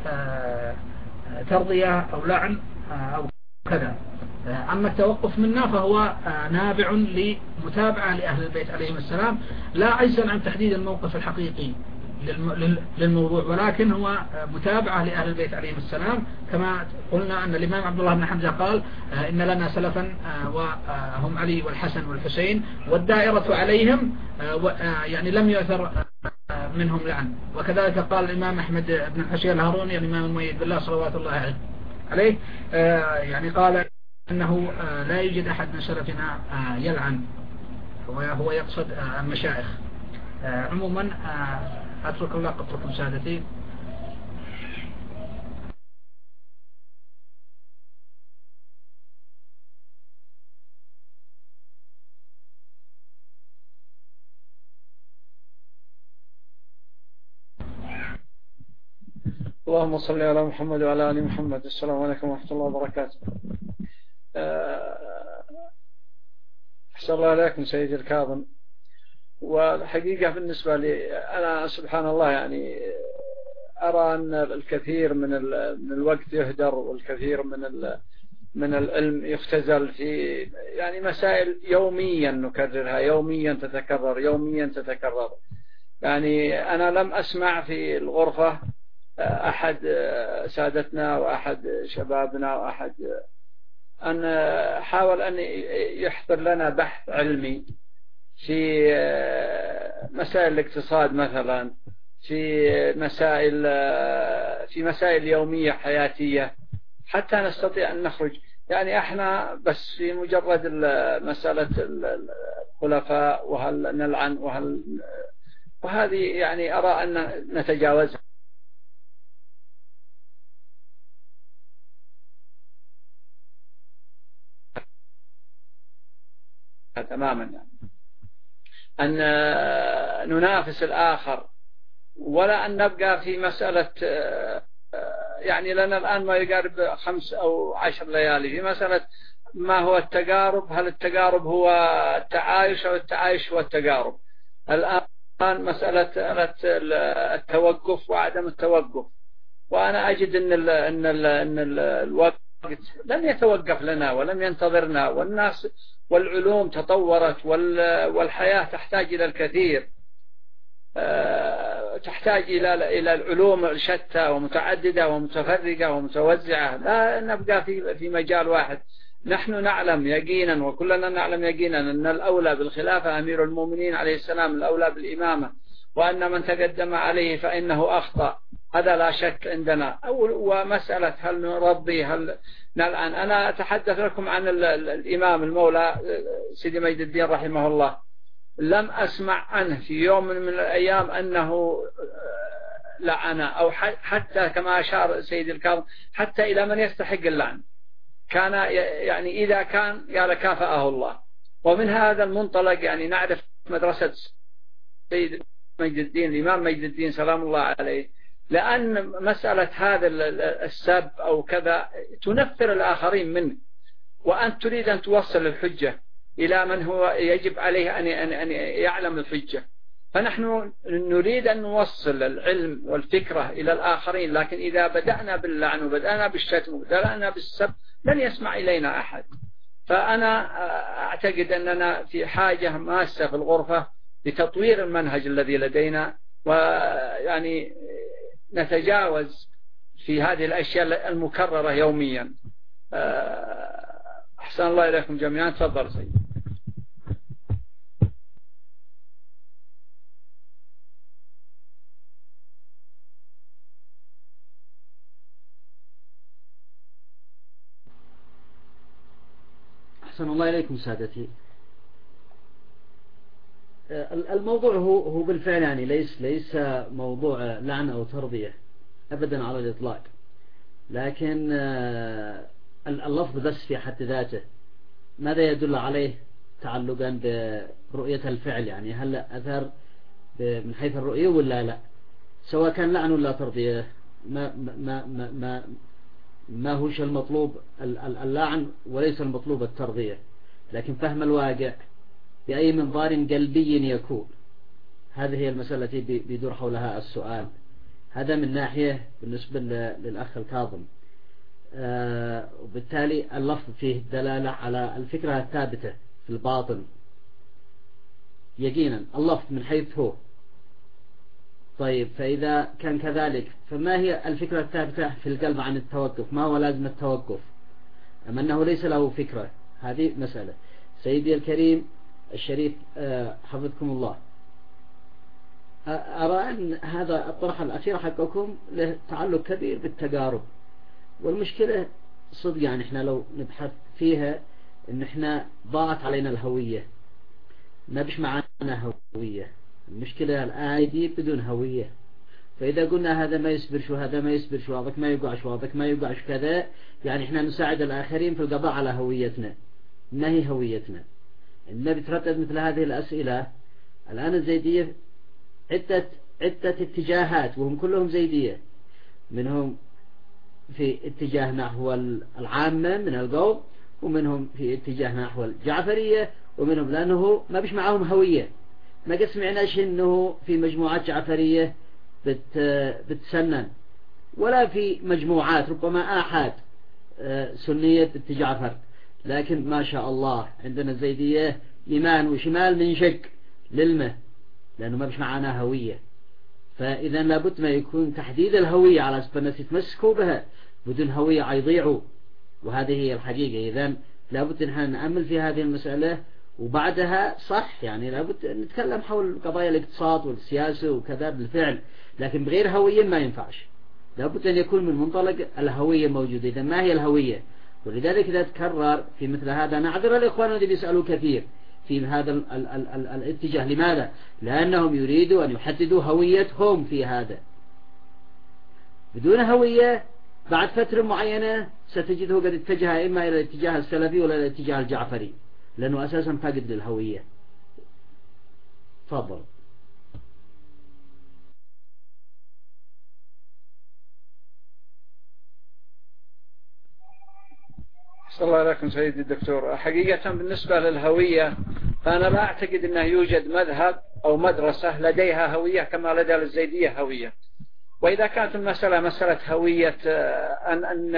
بترضية أو لعن أو كذا. أما التوقف منا فهو نابع لمتابعة لأهل البيت عليهم السلام، لا عجزا عن تحديد الموقف الحقيقي للموضوع، ولكن هو متابعة لأهل البيت عليهم السلام. كما قلنا أن الإمام عبد الله بن حمزة قال: إن لنا سلفا وهم علي والحسن والحسين والدائرة عليهم، يعني لم يؤثر منهم لعن. وكذلك قال الإمام أحمد بن الحسين الهاروني الإمام المؤيد بالله صلوات الله عليه، يعني قال أنه لا يوجد أحد من سلفنا يلعن، وهو يقصد المشايخ. عموما أترك الله قطركم سادتي. اللهم صل على محمد وعلى آل محمد. السلام عليكم ورحمة الله وبركاته. أحسن الله عليكم سيدي الكاظم. والحقيقة بالنسبة لي أنا سبحان الله يعني أرى أن الكثير من من الوقت يهدر، والكثير من من العلم يختزل في يعني مسائل يوميا نكررها، يوميا تتكرر، يوميا تتكرر. يعني أنا لم أسمع في الغرفة أحد سادتنا وأحد شبابنا وأحد أن حاول أن يحضر لنا بحث علمي في مسائل الاقتصاد مثلا، في مسائل في مسائل يومية حياتية، حتى نستطيع أن نخرج. يعني احنا بس في مجرد مسألة الخلفاء وهل نلعن وهل، وهذه يعني أرى أن نتجاوزها تماما، يعني أن ننافس الآخر، ولا أن نبقى في مسألة يعني لنا الآن ما يقارب خمس أو عشر ليالي في مسألة ما هو التقارب. هل التقارب هو التعايش أو التعايش هو التقارب؟ الآن مسألة التوقف وعدم التوقف، وأنا أجد أن ال أن ال أن ال الوقت لم يتوقف لنا ولم ينتظرنا، والناس والعلوم تطورت، والحياة تحتاج إلى الكثير، تحتاج إلى إلى العلوم الشتى ومتعددة ومتفرقة ومتوزعة، لا نبقى في في مجال واحد. نحن نعلم يقينا وكلنا نعلم يقينا أن الأولى بالخلافة أمير المؤمنين عليه السلام، الأولى بالإمامة، وأن من تقدم عليه فإنه أخطأ، هذا لا شك عندنا. ومسألة هل نرضي هل نلعن، أنا أتحدث لكم عن الإمام المولى سيدي مجد الدين رحمه الله، لم أسمع عنه في يوم من الأيام أنه لعن، أو حتى كما أشار سيدي الكاظم حتى إلى من يستحق اللعن كان يعني إذا كان قال كافأه الله. ومن هذا المنطلق يعني نعرف مدرسة سيد مجد الدين الإمام مجد الدين سلام الله عليه، لأن مسألة هذا السب أو كذا تنفر الآخرين منه، وأنت تريد أن توصل الحجة إلى من هو يجب عليه أن يعلم الحجة. فنحن نريد أن نوصل العلم والفكرة إلى الآخرين، لكن إذا بدأنا باللعن وبدأنا بالشتم وبدأنا بالسب لن يسمع إلينا أحد. فأنا أعتقد أننا في حاجة ماسة في الغرفة لتطوير المنهج الذي لدينا، ويعني نتجاوز في هذه الأشياء المكررة يوميا. أحسن الله إليكم جميعا. تفضل سيد. أحسن الله إليكم سادتي. الموضوع هو هو بالفعل يعني ليس ليس موضوع لعنة أو ترضية أبدا على الإطلاق، لكن اللفظ بس في حد ذاته ماذا يدل عليه تعلقا برؤية الفعل، يعني هل أثر من حيث الرؤية ولا لا، سواء كان لعن ولا ترضية ما ما ما ما ما هوش المطلوب اللعن وليس المطلوب الترضية، لكن فهم الواقع بأي منظار قلبي يكون، هذه هي المسألة التي بيدور حولها السؤال. هذا من ناحية بالنسبة للأخ الكاظم. آه وبالتالي اللفظ فيه دلالة على الفكرة الثابتة في الباطن يقينا، اللفظ من حيث هو. طيب فإذا كان كذلك فما هي الفكرة الثابتة في القلب عن التوقف؟ ما هو لازم التوقف أم أنه ليس له فكرة؟ هذه مسألة. سيدي الكريم الشريف آه حفظكم الله، أرى أن هذا الطرح الأخير حقكم له تعلق كبير بالتقارب، والمشكلة صدق يعني إحنا لو نبحث فيها إن إحنا ضاعت علينا الهوية، ما بش معنا هوية. المشكلة الآن دي بدون هوية، فإذا قلنا هذا ما يصبر شو هذا ما يصبر شو هذاك ما يقع شو هذاك ما يقع شو كذا، يعني إحنا نساعد الآخرين في القضاء على هويتنا. ما هي هويتنا؟ إنما بتردد مثل هذه الأسئلة. الآن الزيدية عدة عدة اتجاهات وهم كلهم زيدية، منهم في اتجاه نحو العامة من القوم، ومنهم في اتجاه نحو الجعفرية، ومنهم لأنه ما بيش معهم هوية. ما قد سمعناش إنه في مجموعات جعفرية بت بتسنن، ولا في مجموعات ربما آحاد سنية التجعفر، لكن ما شاء الله عندنا الزيدية يمان وشمال من شق للمه، لأنه ما بش معنا هوية. فإذا لابد ما يكون تحديد الهوية على أساس الناس يتمسكوا بها، بدون هوية يضيعوا، وهذه هي الحقيقة. إذا لابد أن نأمل في هذه المسألة، وبعدها صح يعني لابد أن نتكلم حول قضايا الاقتصاد والسياسة وكذا بالفعل، لكن بغير هوية ما ينفعش. لابد أن يكون من منطلق الهوية موجودة. إذا ما هي الهوية؟ ولذلك إذا تكرر في مثل هذا نعذر الإخوان الذي بيسألوا كثير في هذا ال ال ال ال الاتجاه. لماذا؟ لأنهم يريدوا أن يحددوا هويتهم في هذا. بدون هوية بعد فترة معينة ستجده قد اتجه إما إلى الاتجاه السلفي ولا إلى الاتجاه الجعفري، لأنه أساسا فاقد للهوية. تفضل. صلى الله عليكم سيدي الدكتور. حقيقة بالنسبة للهوية فأنا لا أعتقد أنه يوجد مذهب أو مدرسة لديها هوية كما لدى الزيدية هوية. وإذا كانت المسألة مسألة هوية أن, أن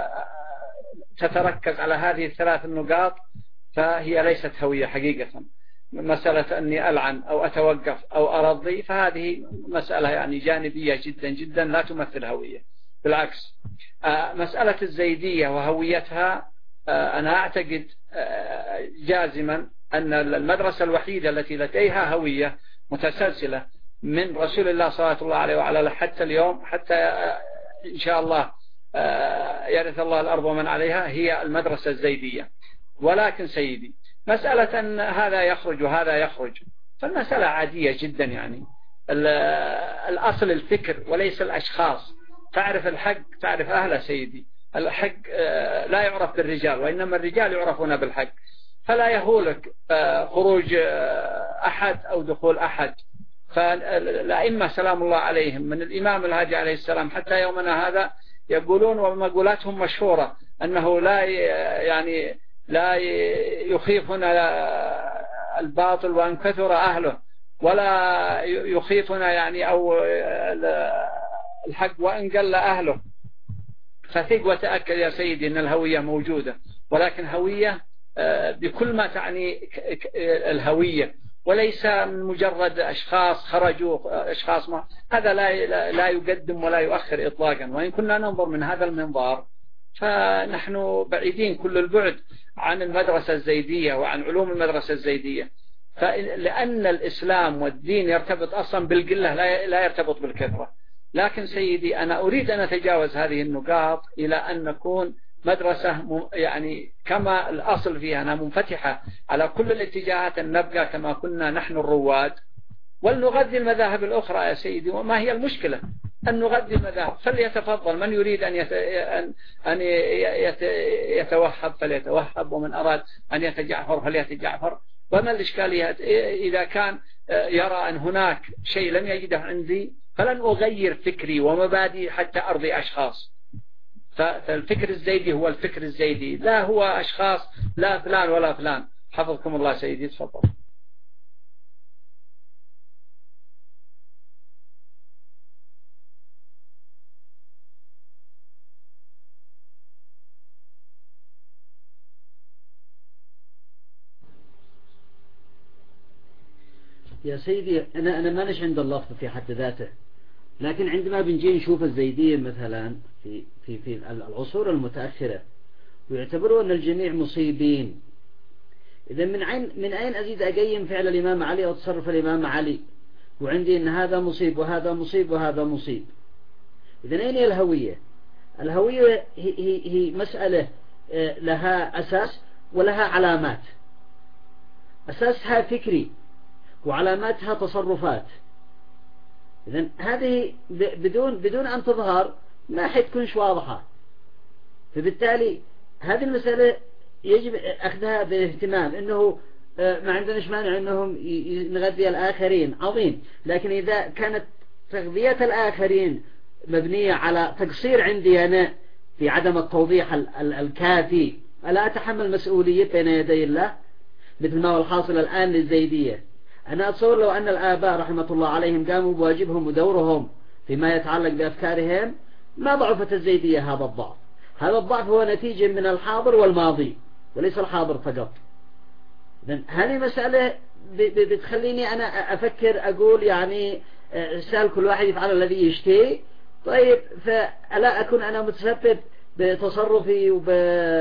تتركز على هذه الثلاث النقاط فهي ليست هوية حقيقة. مسألة أني ألعن أو أتوقف أو أرضي فهذه مسألة يعني جانبية جدا جدا لا تمثل هوية، بالعكس. مسألة الزيدية وهويتها أنا أعتقد جازما أن المدرسة الوحيدة التي لديها هوية متسلسلة من رسول الله صلى الله عليه وعلى آله حتى اليوم، حتى إن شاء الله يرث الله الأرض ومن عليها، هي المدرسة الزيدية. ولكن سيدي مسألة أن هذا يخرج وهذا يخرج فالمسألة عادية جدا، يعني الأصل الفكر وليس الأشخاص. تعرف الحق تعرف أهله سيدي. الحق لا يعرف بالرجال وإنما الرجال يعرفون بالحق، فلا يهولك خروج أحد أو دخول أحد. فالأئمة سلام الله عليهم من الإمام الهادي عليه السلام حتى يومنا هذا يقولون ومقولاتهم مشهورة أنه لا يعني لا يخيفنا الباطل وأن كثر أهله، ولا يخيفنا يعني أو الحق وإن قل أهله. فثق وتأكد يا سيدي أن الهوية موجودة، ولكن هوية بكل ما تعني الهوية، وليس من مجرد أشخاص خرجوا أشخاص ما، هذا لا لا يقدم ولا يؤخر إطلاقا. وإن كنا ننظر من هذا المنظار فنحن بعيدين كل البعد عن المدرسة الزيدية وعن علوم المدرسة الزيدية، لأن الإسلام والدين يرتبط أصلا بالقلة لا يرتبط بالكثرة. لكن سيدي أنا أريد أن أتجاوز هذه النقاط إلى أن نكون مدرسة يعني كما الأصل فيها أنها منفتحة على كل الاتجاهات، أن نبقى كما كنا نحن الرواد، ولنغذي المذاهب الأخرى يا سيدي. وما هي المشكلة أن نغذي المذاهب؟ فليتفضل من يريد أن أن يتوهب فليتوهب، ومن أراد أن يتجعفر فليتجعفر. وما الإشكالية إذا كان يرى أن هناك شيء لم يجده عندي فلن أغير فكري ومبادئي حتى أرضي أشخاص. فالفكر الزيدي هو الفكر الزيدي، لا هو أشخاص، لا فلان ولا فلان. حفظكم الله سيدي، تفضل. يا سيدي أنا أنا ما نش عند اللفظ في حد ذاته، لكن عندما بنجي نشوف الزيدية مثلا في في في العصور المتأخرة ويعتبروا أن الجميع مصيبين، إذا من عين من أين أزيد أقيم فعل الإمام علي أو تصرف الإمام علي وعندي أن هذا مصيب وهذا مصيب وهذا مصيب؟ إذا أين هي الهوية؟ الهوية هي, هي, هي مسألة لها أساس ولها علامات. أساسها فكري وعلاماتها تصرفات. إذن هذه بدون بدون أن تظهر ما حتكونش واضحة. فبالتالي هذه المسألة يجب أخذها باهتمام، إنه ما عندناش مانع إنهم نغذي الآخرين، عظيم، لكن إذا كانت تغذية الآخرين مبنية على تقصير عندي أنا في عدم التوضيح الكافي، ألا أتحمل مسؤولية بين يدي الله؟ مثل ما هو الحاصل الآن للزيدية. أنا أتصور لو أن الآباء رحمة الله عليهم قاموا بواجبهم ودورهم فيما يتعلق بأفكارهم ما ضعفت الزيدية هذا الضعف. هذا الضعف هو نتيجة من الحاضر والماضي وليس الحاضر فقط. إذن هذه مسألة بتخليني أنا أفكر أقول يعني سأل كل واحد يفعل الذي يشتهي. طيب فألا أكون أنا متسبب بتصرفي وب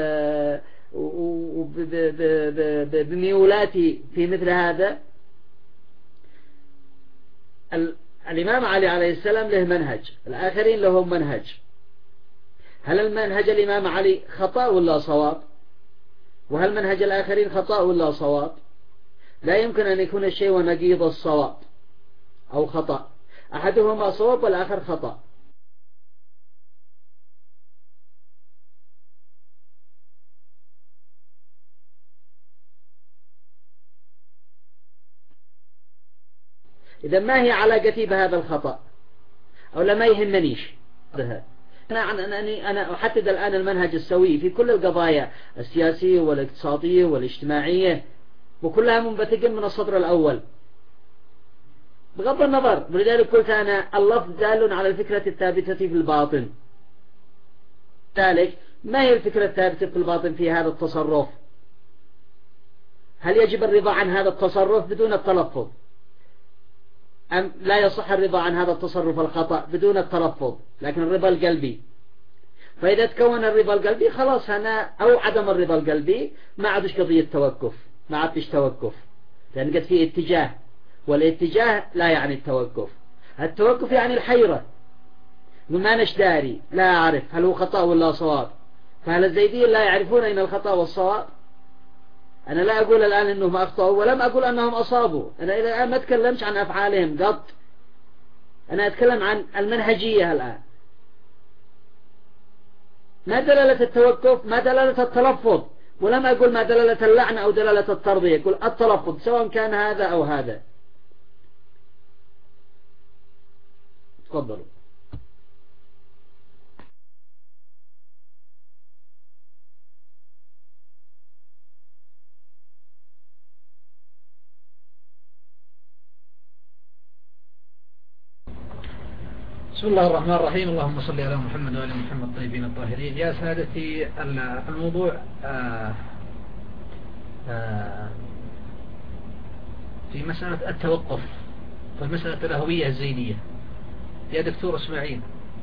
وبميولاتي في مثل هذا؟ الإمام علي عليه السلام له منهج، الآخرين لهم منهج. هل المنهج الإمام علي خطأ ولا صواب؟ وهل منهج الآخرين خطأ ولا صواب؟ لا يمكن أن يكون الشيء ونقيض الصواب أو خطأ، أحدهما صواب والآخر خطأ. إذا ما هي علاقتي بهذا الخطأ أو لا ما يهمنيش؟ أنا أنا أنا أحدد الآن المنهج السوي في كل القضايا السياسية والاقتصادية والاجتماعية، وكلها منبثقة من السطر الأول بغض النظر. ولذلك قلت أنا اللفظ دال على الفكرة الثابتة في الباطن. ذلك ما هي الفكرة الثابتة في الباطن في هذا التصرف؟ هل يجب الرضا عن هذا التصرف بدون التلفظ، أم لا يصح الرضا عن هذا التصرف الخطأ بدون التلفظ لكن الرضا القلبي؟ فإذا تكون الرضا القلبي خلاص أنا أو عدم الرضا القلبي ما عادش قضية توقف، ما عادش توقف، لأن قد في اتجاه، والاتجاه لا يعني التوقف. التوقف يعني الحيرة، ما نشداري لا أعرف هل هو خطأ ولا صواب. فهل الزيدية لا يعرفون أين الخطأ والصواب؟ أنا لا أقول الآن أنهم أخطأوا ولم أقول أنهم أصابوا. أنا إلى الآن ما أتكلمش عن أفعالهم قط، أنا أتكلم عن المنهجية الآن. ما دلالة التوقف، ما دلالة التلفظ، ولم أقول ما دلالة اللعنة أو دلالة الترضية، أقول التلفظ سواء كان هذا أو هذا. تفضلوا. بسم الله الرحمن الرحيم. اللهم صل على محمد وعلى محمد الطيبين الطاهرين. يا سادتي الموضوع آآ آآ في مسألة التوقف في مسألة الهوية الزيدية يا دكتور إسماعيل.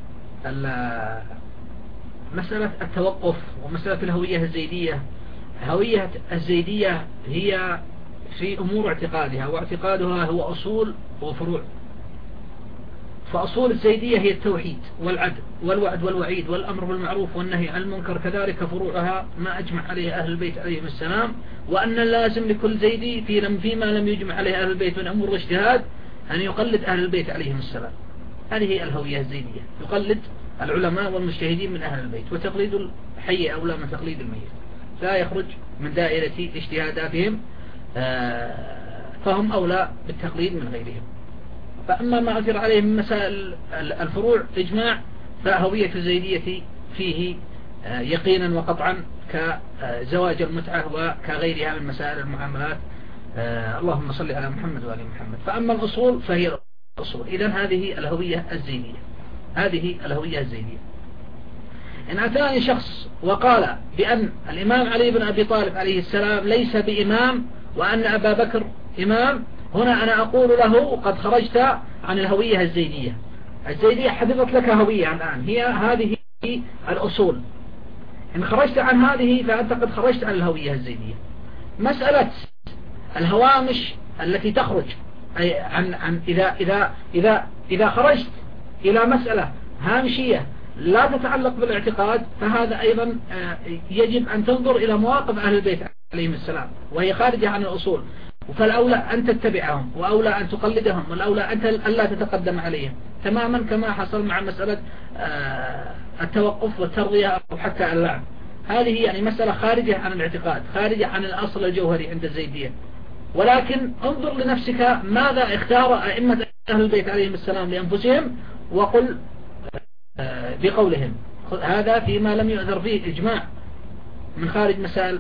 مسألة التوقف ومسألة الهوية الزيدية، هوية الزيدية هي في أمور اعتقادها، واعتقادها هو أصول وفروع. فأصول الزيدية هي التوحيد والعدل والوعد والوعيد والأمر بالمعروف والنهي عن المنكر، كذلك فروعها ما أجمع عليه أهل البيت عليهم السلام، وأن اللازم لكل زيدي في فيما لم يجمع عليه أهل البيت من أمور الاجتهاد أن يقلد أهل البيت عليهم السلام. هذه هي الهوية الزيدية، يقلد العلماء والمجتهدين من أهل البيت، وتقليد الحي أولى من تقليد الميت، لا يخرج من دائرة اجتهاداتهم، فهم أولى بالتقليد من غيرهم. فأما ما أثر عليه من مسائل الفروع إجماع، فهوية الزيدية فيه يقينا وقطعا كزواج المتعة وكغيرها من مسائل المعاملات. اللهم صل على محمد وآل محمد. فأما الأصول فهي الأصول. إذن هذه الهوية الزيدية، هذه الهوية الزيدية. إن أتاني شخص وقال بأن الإمام علي بن أبي طالب عليه السلام ليس بإمام وأن أبا بكر إمام، هنا أنا أقول له قد خرجت عن الهوية الزيدية. الزيدية حدثت لك هوية الآن، هي هذه الأصول. إن خرجت عن هذه فأنت قد خرجت عن الهوية الزيدية. مسألة الهوامش التي تخرج أي عن عن إذا إذا إذا إذا خرجت إلى مسألة هامشية لا تتعلق بالاعتقاد، فهذا أيضا يجب أن تنظر إلى مواقف أهل البيت عليهم السلام، وهي خارجة عن الأصول، فالأولى أن تتبعهم، وأولى أن تقلدهم، والأولى أن لا تتقدم عليهم، تماما كما حصل مع مسألة التوقف والترضية أو حتى اللعن. هذه يعني مسألة خارجة عن الاعتقاد، خارجة عن الأصل الجوهري عند الزيدية. ولكن انظر لنفسك ماذا اختار أئمة أهل البيت عليهم السلام لأنفسهم، وقل بقولهم هذا فيما لم يؤذر فيه إجماع من خارج مسائل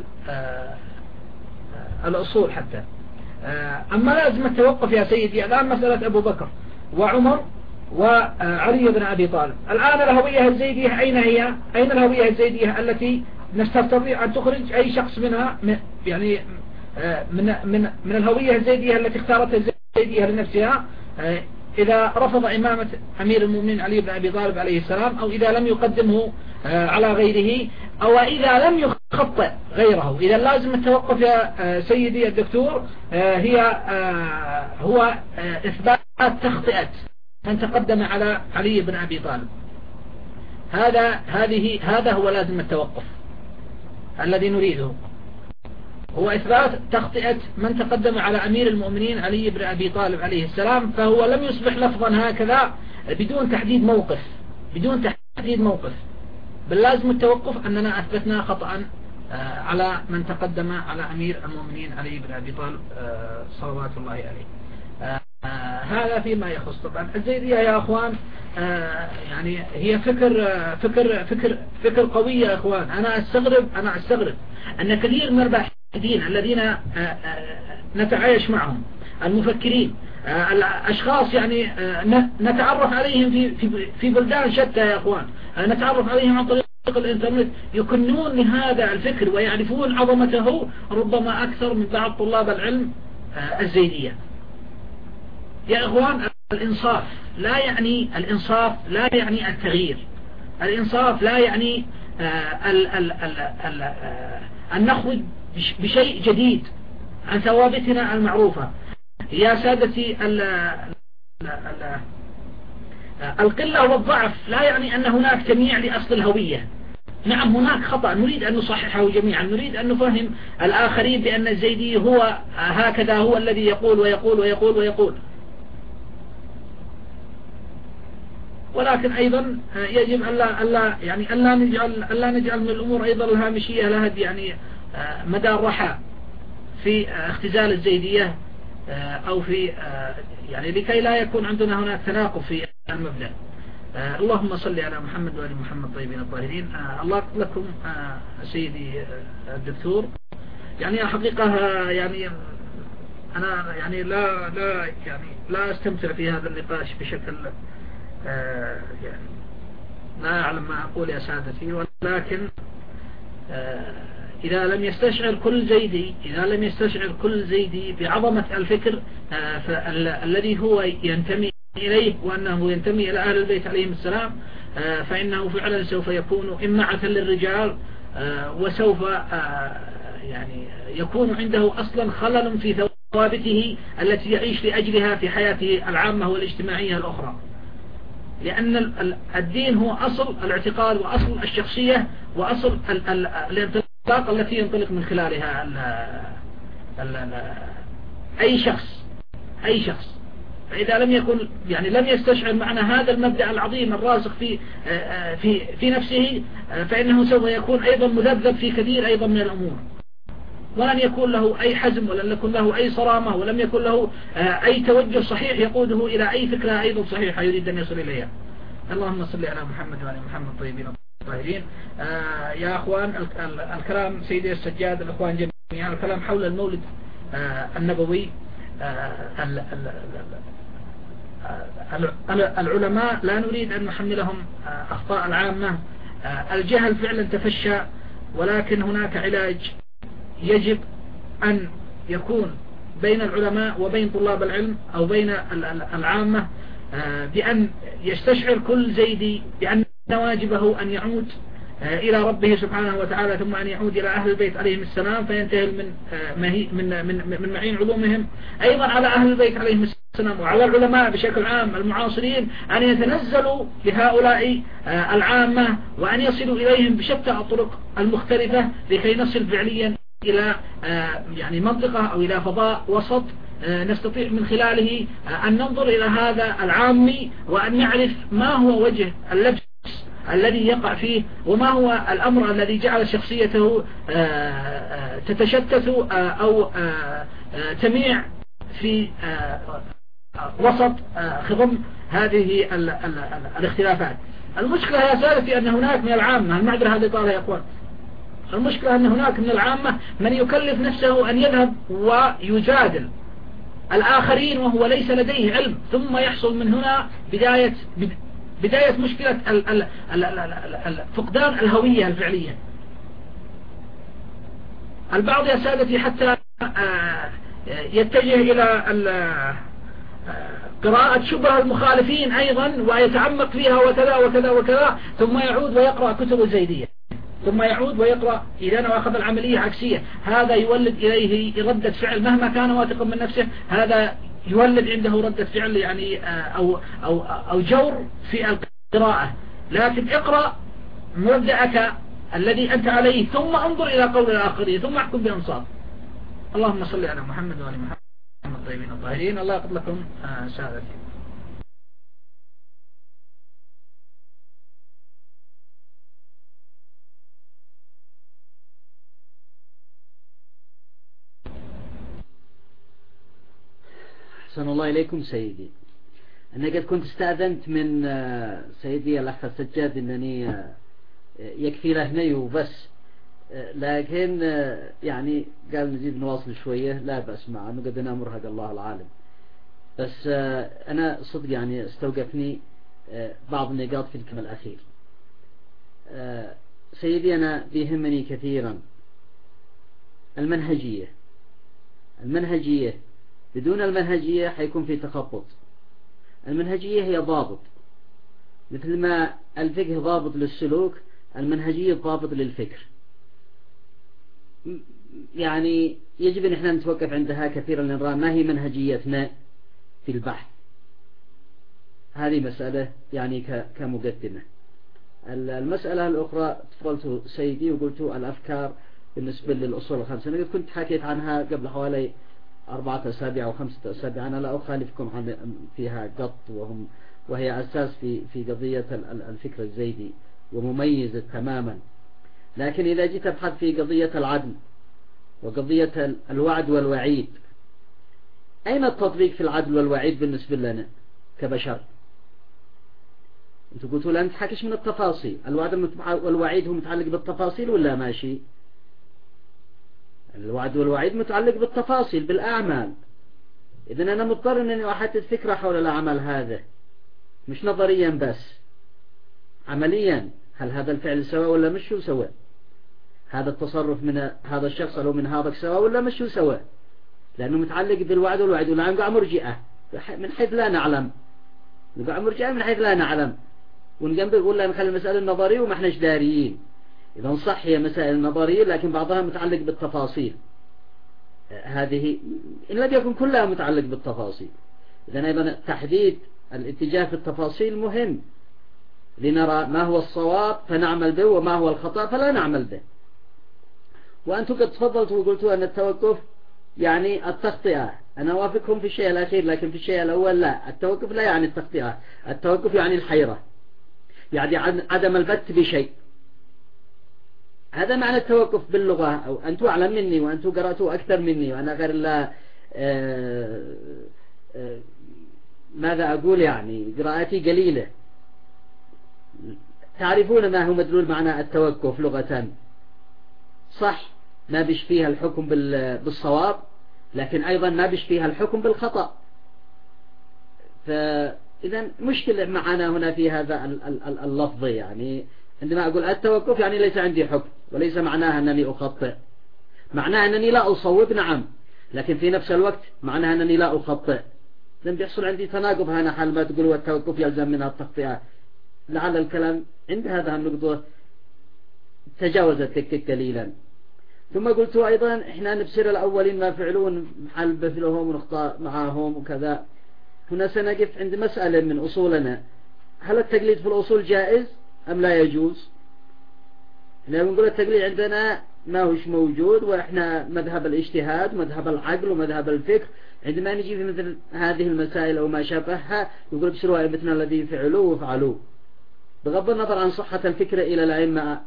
الأصول حتى. أما لازم التوقف يا سيدي الآن مسألة أبو بكر وعمر وعلي بن أبي طالب. الآن الهوية الزيدية أين هي؟ أين الهوية الزيدية التي نستطيع أن تخرج أي شخص منها يعني من من من الهوية الزيدية التي اختارتها الزيدية لنفسها، إذا رفض إمامة أمير المؤمنين علي بن أبي طالب عليه السلام، أو إذا لم يقدمه على غيره، أو إذا لم يخطئ غيره. إذا لازم التوقف يا سيدي الدكتور هي هو إثبات تخطئة من تقدم على علي بن أبي طالب. هذا هذه هذا هو لازم التوقف الذي نريده، هو إثبات تخطئة من تقدم على أمير المؤمنين علي بن أبي طالب عليه السلام. فهو لم يصبح لفظا هكذا بدون تحديد موقف، بدون تحديد موقف، بل لازم التوقف أننا أثبتنا خطأ على من تقدم على أمير المؤمنين علي بن أبي طالب صلوات الله عليه. هذا فيما يخص. طبعا الزيدية يا أخوان يعني هي فكر فكر فكر فكر قوي يا أخوان. أنا أستغرب أنا أستغرب أن كثير من الباحثين الذين نتعايش معهم، المفكرين، الأشخاص يعني نتعرف عليهم في في في بلدان شتى يا أخوان، نتعرف عليهم عن طريق الإنترنت، يكنون لهذا الفكر ويعرفون عظمته ربما أكثر من بعض طلاب العلم الزيدية. يا أخوان الإنصاف لا يعني الإنصاف لا يعني التغيير، الإنصاف لا يعني ال ال ال ال أن نخرج بشيء جديد عن ثوابتنا المعروفة. يا سادتي ال ال القلة والضعف لا يعني أن هناك تمييع لأصل الهوية. نعم هناك خطأ نريد أن نصححه جميعا، نريد أن نفهم الآخرين بأن الزيدي هو هكذا، هو الذي يقول ويقول ويقول ويقول. ولكن أيضا يجب ألا ألا يعني ألا نجعل ألا نجعل من الأمور أيضا الهامشية لها يعني مدار رحى في اختزال الزيدية، أو في يعني لكي لا يكون عندنا هناك تناقض في المبدأ. اللهم صل على محمد وآل محمد طيبين الطاهرين. الله لكم سيدي الدكتور. يعني حقيقة يعني أنا يعني لا لا يعني لا أستمتع في هذا النقاش بشكل يعني لا أعلم ما أقول يا سادتي، ولكن إذا لم يستشعر كل زيدي إذا لم يستشعر كل زيدي بعظمة الفكر الذي هو ينتمي إليه وأنه ينتمي إلى أهل البيت عليهم السلام، فإنه فعلا سوف يكون إمعة للرجال، وسوف يعني يكون عنده أصلا خلل في ثوابته التي يعيش لأجلها في حياته العامة والاجتماعية الأخرى، لأن الدين هو أصل الاعتقاد وأصل الشخصية وأصل الانطلاق التي ينطلق من خلالها ال ال ال أي شخص أي شخص فإذا لم يكن يعني لم يستشعر معنى هذا المبدأ العظيم الراسخ في في في نفسه، فإنه سوف يكون أيضا مذبذب في كثير أيضا من الأمور، ولن يكون له أي حزم، ولن يكون له أي صرامة، ولم يكن له أي توجه صحيح يقوده إلى أي فكرة أيضا صحيحة يريد أن يصل إليها. اللهم صل على محمد وعلى محمد الطيبين الطاهرين. آه يا أخوان، الكلام سيدي السجاد، الأخوان جميعا، الكلام حول المولد آه النبوي. آه العلماء لا نريد أن نحملهم أخطاء العامة. آه الجهل فعلا تفشى، ولكن هناك علاج يجب أن يكون بين العلماء وبين طلاب العلم أو بين العامة، بأن يستشعر كل زيدي بأن واجبه أن يعود إلى ربه سبحانه وتعالى، ثم أن يعود إلى أهل البيت عليهم السلام فينتهي من من من من معين علومهم. أيضا على أهل البيت عليهم السلام وعلى العلماء بشكل عام المعاصرين أن يتنزلوا لهؤلاء العامة وأن يصلوا إليهم بشتى الطرق المختلفة لكي نصل فعليا إلى يعني منطقة أو إلى فضاء وسط نستطيع من خلاله أن ننظر إلى هذا العامي وأن نعرف ما هو وجه اللبس الذي يقع فيه، وما هو الأمر الذي جعل شخصيته تتشتت أو تميع في وسط خضم هذه الاختلافات. المشكلة يا سادتي أن هناك من العامة، المعذرة هذه طالة يا أخوان، المشكلة أن هناك من العامة من يكلف نفسه أن يذهب ويجادل الآخرين وهو ليس لديه علم، ثم يحصل من هنا بداية بداية مشكلة فقدان الهوية الفعلية. البعض يا سادتي حتى يتجه إلى قراءة شبه المخالفين أيضا ويتعمق فيها وكذا وكذا وكذا، ثم يعود ويقرأ كتب الزيدية، ثم يعود ويقرأ إذا وأخذ العملية عكسية. هذا يولد إليه ردة فعل مهما كان واثقا من نفسه، هذا يولد عنده ردة فعل يعني أو, أو, أو جور في القراءة. لكن اقرأ مبدأك الذي أنت عليه، ثم انظر إلى قول الآخرين، ثم احكم بأنصاف. اللهم صل على محمد وعلى محمد الطيبين الطاهرين. الله يقبل لكم سادتي. أحسن الله إليكم سيدي. أنا قد كنت استأذنت من سيدي الأخ السجاد أنني يكفي له ني وبس، لكن يعني قال نزيد نواصل شوية، لا بأس معه أنه قد أنا مرهق الله العالم. بس أنا صدق يعني استوقفني بعض النقاط في الكلام الأخير. سيدي أنا بيهمني كثيرا المنهجية. المنهجية بدون المنهجية حيكون في تخبط. المنهجية هي ضابط، مثل ما الفقه ضابط للسلوك، المنهجية ضابط للفكر. يعني يجب أن احنا نتوقف عندها كثيرا لنرى ما هي منهجيتنا في البحث. هذه مسألة يعني كمقدمة. المسألة الأخرى تفضلت سيدي وقلت الأفكار بالنسبة للأصول الخمسة. أنا كنت حكيت عنها قبل حوالي أربعة أسابيع أو خمسة أسابيع، أنا لا أخالفكم عن فيها قط، وهم وهي أساس في في قضية الفكر الزيدي ومميزة تماما. لكن إذا جيت أبحث في قضية العدل وقضية الوعد والوعيد، أين التطبيق في العدل والوعيد بالنسبة لنا كبشر؟ أنتوا قلتوا لا نتحكش من التفاصيل، الوعد والوعيد هو متعلق بالتفاصيل ولا ماشي؟ الوعد والوعيد متعلق بالتفاصيل بالأعمال. إذن أنا مضطر أنني أحدد فكرة حول العمل هذا، مش نظريا بس، عمليا هل هذا الفعل سواء ولا مش سواء؟ هذا التصرف من هذا الشخص أو من هذا سواء ولا مش سواء، لأنه متعلق بالوعد والوعد، ولا نقع مرجئة من حيث لا نعلم، نقع مرجئة من حيث لا نعلم، ونقبل ولا نخلي المسألة النظرية وما احناش داريين. إذا صح هي مسائل نظرية لكن بعضها متعلق بالتفاصيل، هذه إن لم يكن كلها متعلق بالتفاصيل. إذن أيضا تحديد الاتجاه في التفاصيل مهم لنرى ما هو الصواب فنعمل به وما هو الخطأ فلا نعمل به. وأنتم قد تفضلتوا وقلتوا أن التوقف يعني التخطئة، أنا أوافقكم في الشيء الأخير، لكن في الشيء الأول لا، التوقف لا يعني التخطئة، التوقف يعني الحيرة، يعني عدم البت بشيء. هذا معنى التوقف باللغة، أو أنتم أعلم مني وأنتم قرأتوا أكثر مني وأنا غير لا آه آه ماذا أقول، يعني قراءتي قليلة. تعرفون ما هو مدلول معنى التوقف لغة، صح ما بش فيها الحكم بالصواب، لكن أيضا ما بش فيها الحكم بالخطأ. فإذا مشكلة معنا هنا في هذا اللفظ، يعني عندما أقول التوقف يعني ليس عندي حكم، وليس معناها أنني أخطئ، معناها أنني لا أصوب نعم، لكن في نفس الوقت معناها أنني لا أخطئ. لن بيحصل عندي تناقض هنا حال ما تقول والتوقف يلزم منها التخطئة. لعل الكلام عند هذا النقطة تجاوزت قليلا. ثم قلت أيضا إحنا نبصر الأولين ما فعلون حال بفلهم ونخطأ معهم وكذا. هنا سنقف عند مسألة من أصولنا، هل التقليد في الأصول جائز أم لا يجوز؟ إحنا بنقول التقليد عندنا ما هوش موجود، وإحنا مذهب الاجتهاد ومذهب العقل ومذهب الفكر. عندما نجي في مثل هذه المسائل أو ما شابهها يقول بسروا أئمتنا الذين فعلوا وفعلوا، بغض النظر عن صحة الفكرة إلى الأئمة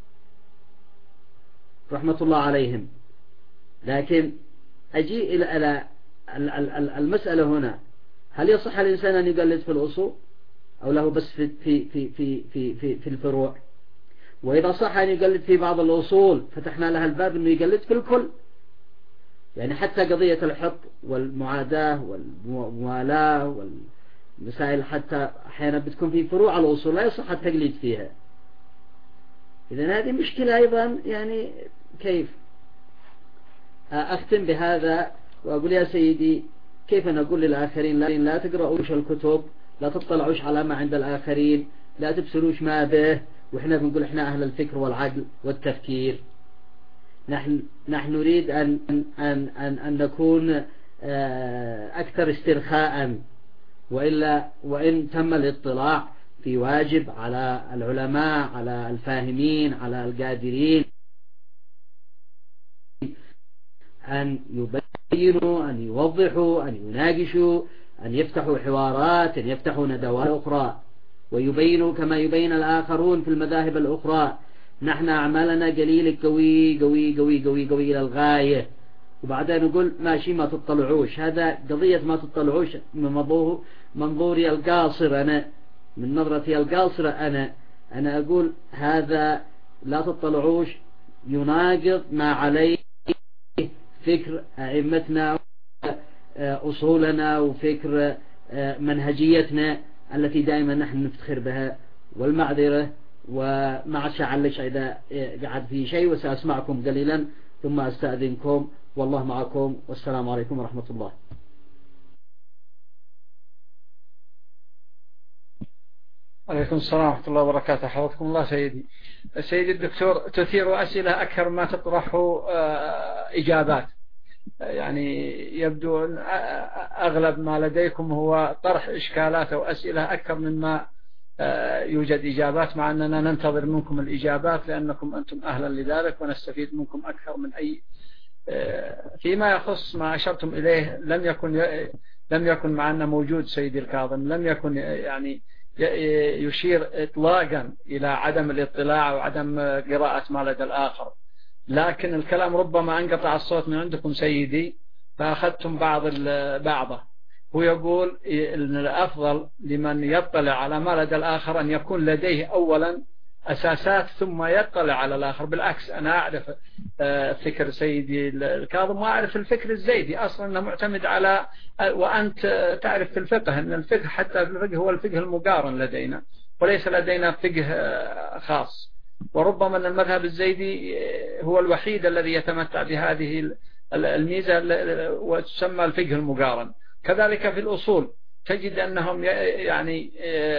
رحمة الله عليهم. لكن أجي إلى المسألة هنا، هل يصح الإنسان أن يقلد في الأصول أو له بس في في في في في في, في الفروع؟ وإذا صح أن يقلد في بعض الأصول فتحنا لها الباب أنه يقلد في الكل، يعني حتى قضية الحب والمعاداة والموالاة والمسائل حتى أحيانا بتكون في فروع الأصول لا يصح التقليد فيها. إذن هذه مشكلة أيضا، يعني كيف أختم بهذا وأقول يا سيدي كيف نقول للآخرين لا تقرأوش الكتب، لا تطلعوش على ما عند الآخرين، لا تبصروش ما به، وإحنا بنقول إحنا أهل الفكر والعقل والتفكير. نحن نحن نريد أن أن أن أن نكون أكثر استرخاء، وإلا وإن تم الاطلاع في واجب على العلماء، على الفاهمين، على القادرين أن يبينوا، أن يوضحوا، أن يناقشوا، أن يفتحوا حوارات، أن يفتحوا ندوات أخرى، ويبينوا كما يبين الآخرون في المذاهب الأخرى. نحن أعمالنا قليل قوي قوي قوي قوي قوي إلى الغاية، وبعدين نقول ماشي ما تطلعوش. هذا قضية ما تطلعوش من منظوري القاصر، أنا من نظرتي القاصرة أنا أنا أقول هذا لا تطلعوش يناقض ما عليه فكر أئمتنا، أصولنا، وفكر منهجيتنا التي دائما نحن نفتخر بها. والمعذرة ومع شعلش إذا قعد في شيء، وسأسمعكم قليلا ثم أستأذنكم، والله معكم، والسلام عليكم ورحمة الله. عليكم السلام ورحمة الله وبركاته. حفظكم الله سيدي. سيدي الدكتور، تثير أسئلة أكثر ما تطرح إجابات، يعني يبدو أن أغلب ما لديكم هو طرح إشكالات أو أسئلة أكثر مما يوجد إجابات، مع أننا ننتظر منكم الإجابات لأنكم أنتم أهلا لذلك، ونستفيد منكم أكثر من أي. فيما يخص ما أشرتم إليه، لم يكن لم يكن معنا موجود سيدي الكاظم، لم يكن يعني يشير إطلاقا إلى عدم الاطلاع وعدم قراءة ما لدى الآخر، لكن الكلام ربما انقطع الصوت من عندكم سيدي فأخذتم بعض بعضه. هو يقول إن الأفضل لمن يطلع على ما لدى الآخر أن يكون لديه أولا أساسات ثم يطلع على الآخر. بالعكس أنا أعرف فكر سيدي الكاظم وأعرف الفكر الزيدي أصلا أنه معتمد على، وأنت تعرف في الفقه أن الفقه حتى في الفقه هو الفقه المقارن لدينا، وليس لدينا فقه خاص. وربما أن المذهب الزيدي هو الوحيد الذي يتمتع بهذه الميزة وتسمى الفقه المقارن. كذلك في الأصول تجد أنهم يعني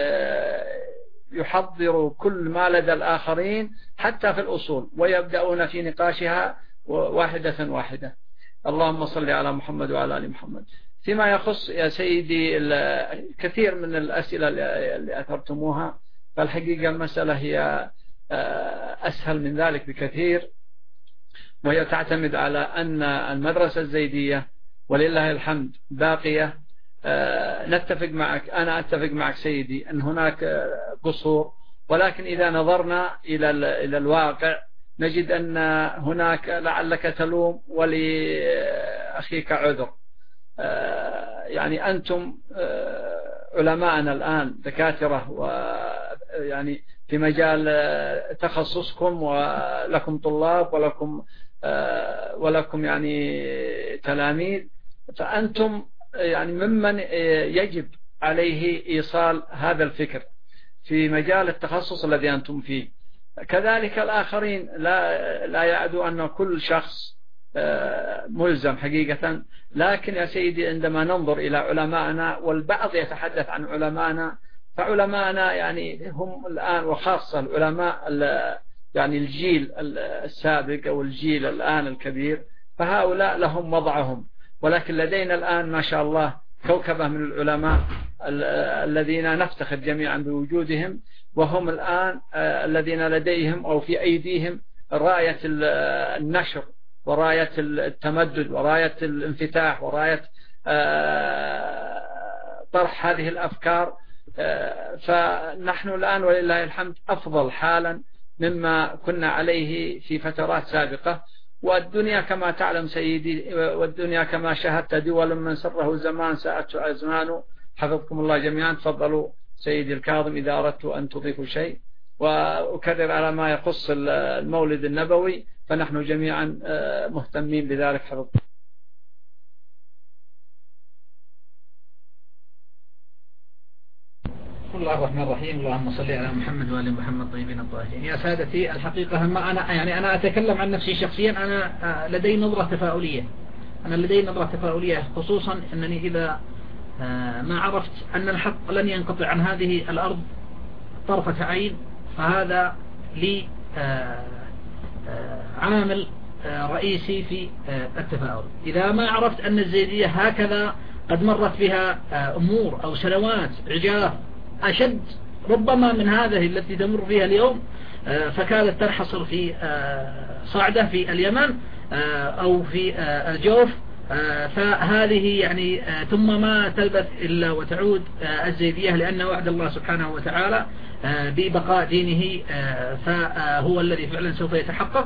يحضروا كل ما لدى الآخرين حتى في الأصول ويبدأون في نقاشها واحدة واحدة. اللهم صل على محمد وعلى آل محمد. فيما يخص يا سيدي كثير من الأسئلة اللي أثرتموها، فالحقيقة المسألة هي أسهل من ذلك بكثير، وهي تعتمد على أن المدرسة الزيدية ولله الحمد باقية. نتفق معك، أنا أتفق معك سيدي أن هناك قصور، ولكن إذا نظرنا إلى إلى الواقع نجد أن هناك لعلك تلوم ولأخيك عذر. يعني أنتم علماءنا الآن دكاترة، ويعني في مجال تخصصكم، ولكم طلاب ولكم ولكم يعني تلاميذ، فأنتم يعني ممن يجب عليه إيصال هذا الفكر في مجال التخصص الذي أنتم فيه. كذلك الآخرين، لا لا يعدو أن كل شخص ملزم حقيقة، لكن يا سيدي عندما ننظر إلى علماءنا، والبعض يتحدث عن علماءنا، فعلماءنا يعني هم الآن، وخاصة العلماء يعني الجيل السابق أو الجيل الآن الكبير، فهؤلاء لهم وضعهم. ولكن لدينا الآن ما شاء الله كوكبة من العلماء الذين نفتخر جميعا بوجودهم، وهم الآن الذين لديهم أو في أيديهم راية النشر وراية التمدد وراية الانفتاح وراية طرح هذه الأفكار. فنحن الآن ولله الحمد أفضل حالا مما كنا عليه في فترات سابقة. والدنيا كما تعلم سيدي، والدنيا كما شاهدت دول من سره زمان ساءته أزمان. حفظكم الله جميعا. تفضلوا سيدي الكاظم إذا أردت أن تضيفوا شيء. وأكرر على ما يخص المولد النبوي، فنحن جميعا مهتمين بذلك. حفظكم. بسم الله الرحمن الرحيم. اللهم صل على محمد وآل محمد طيبين الطاهرين. يا سادتي الحقيقة، ما أنا يعني أنا أتكلم عن نفسي شخصيا، أنا لدي نظرة تفاؤلية. أنا لدي نظرة تفاؤلية، خصوصا أنني إذا ما عرفت أن الحق لن ينقطع عن هذه الأرض طرفة عين، فهذا لي عامل رئيسي في التفاؤل. إذا ما عرفت أن الزيدية هكذا قد مرت بها أمور أو سنوات عجاف أشد ربما من هذه التي تمر فيها اليوم، فكانت تنحصر في صعدة في اليمن أو في الجوف، فهذه يعني ثم ما تلبث إلا وتعود الزيدية، لأن وعد الله سبحانه وتعالى ببقاء دينه فهو الذي فعلا سوف يتحقق.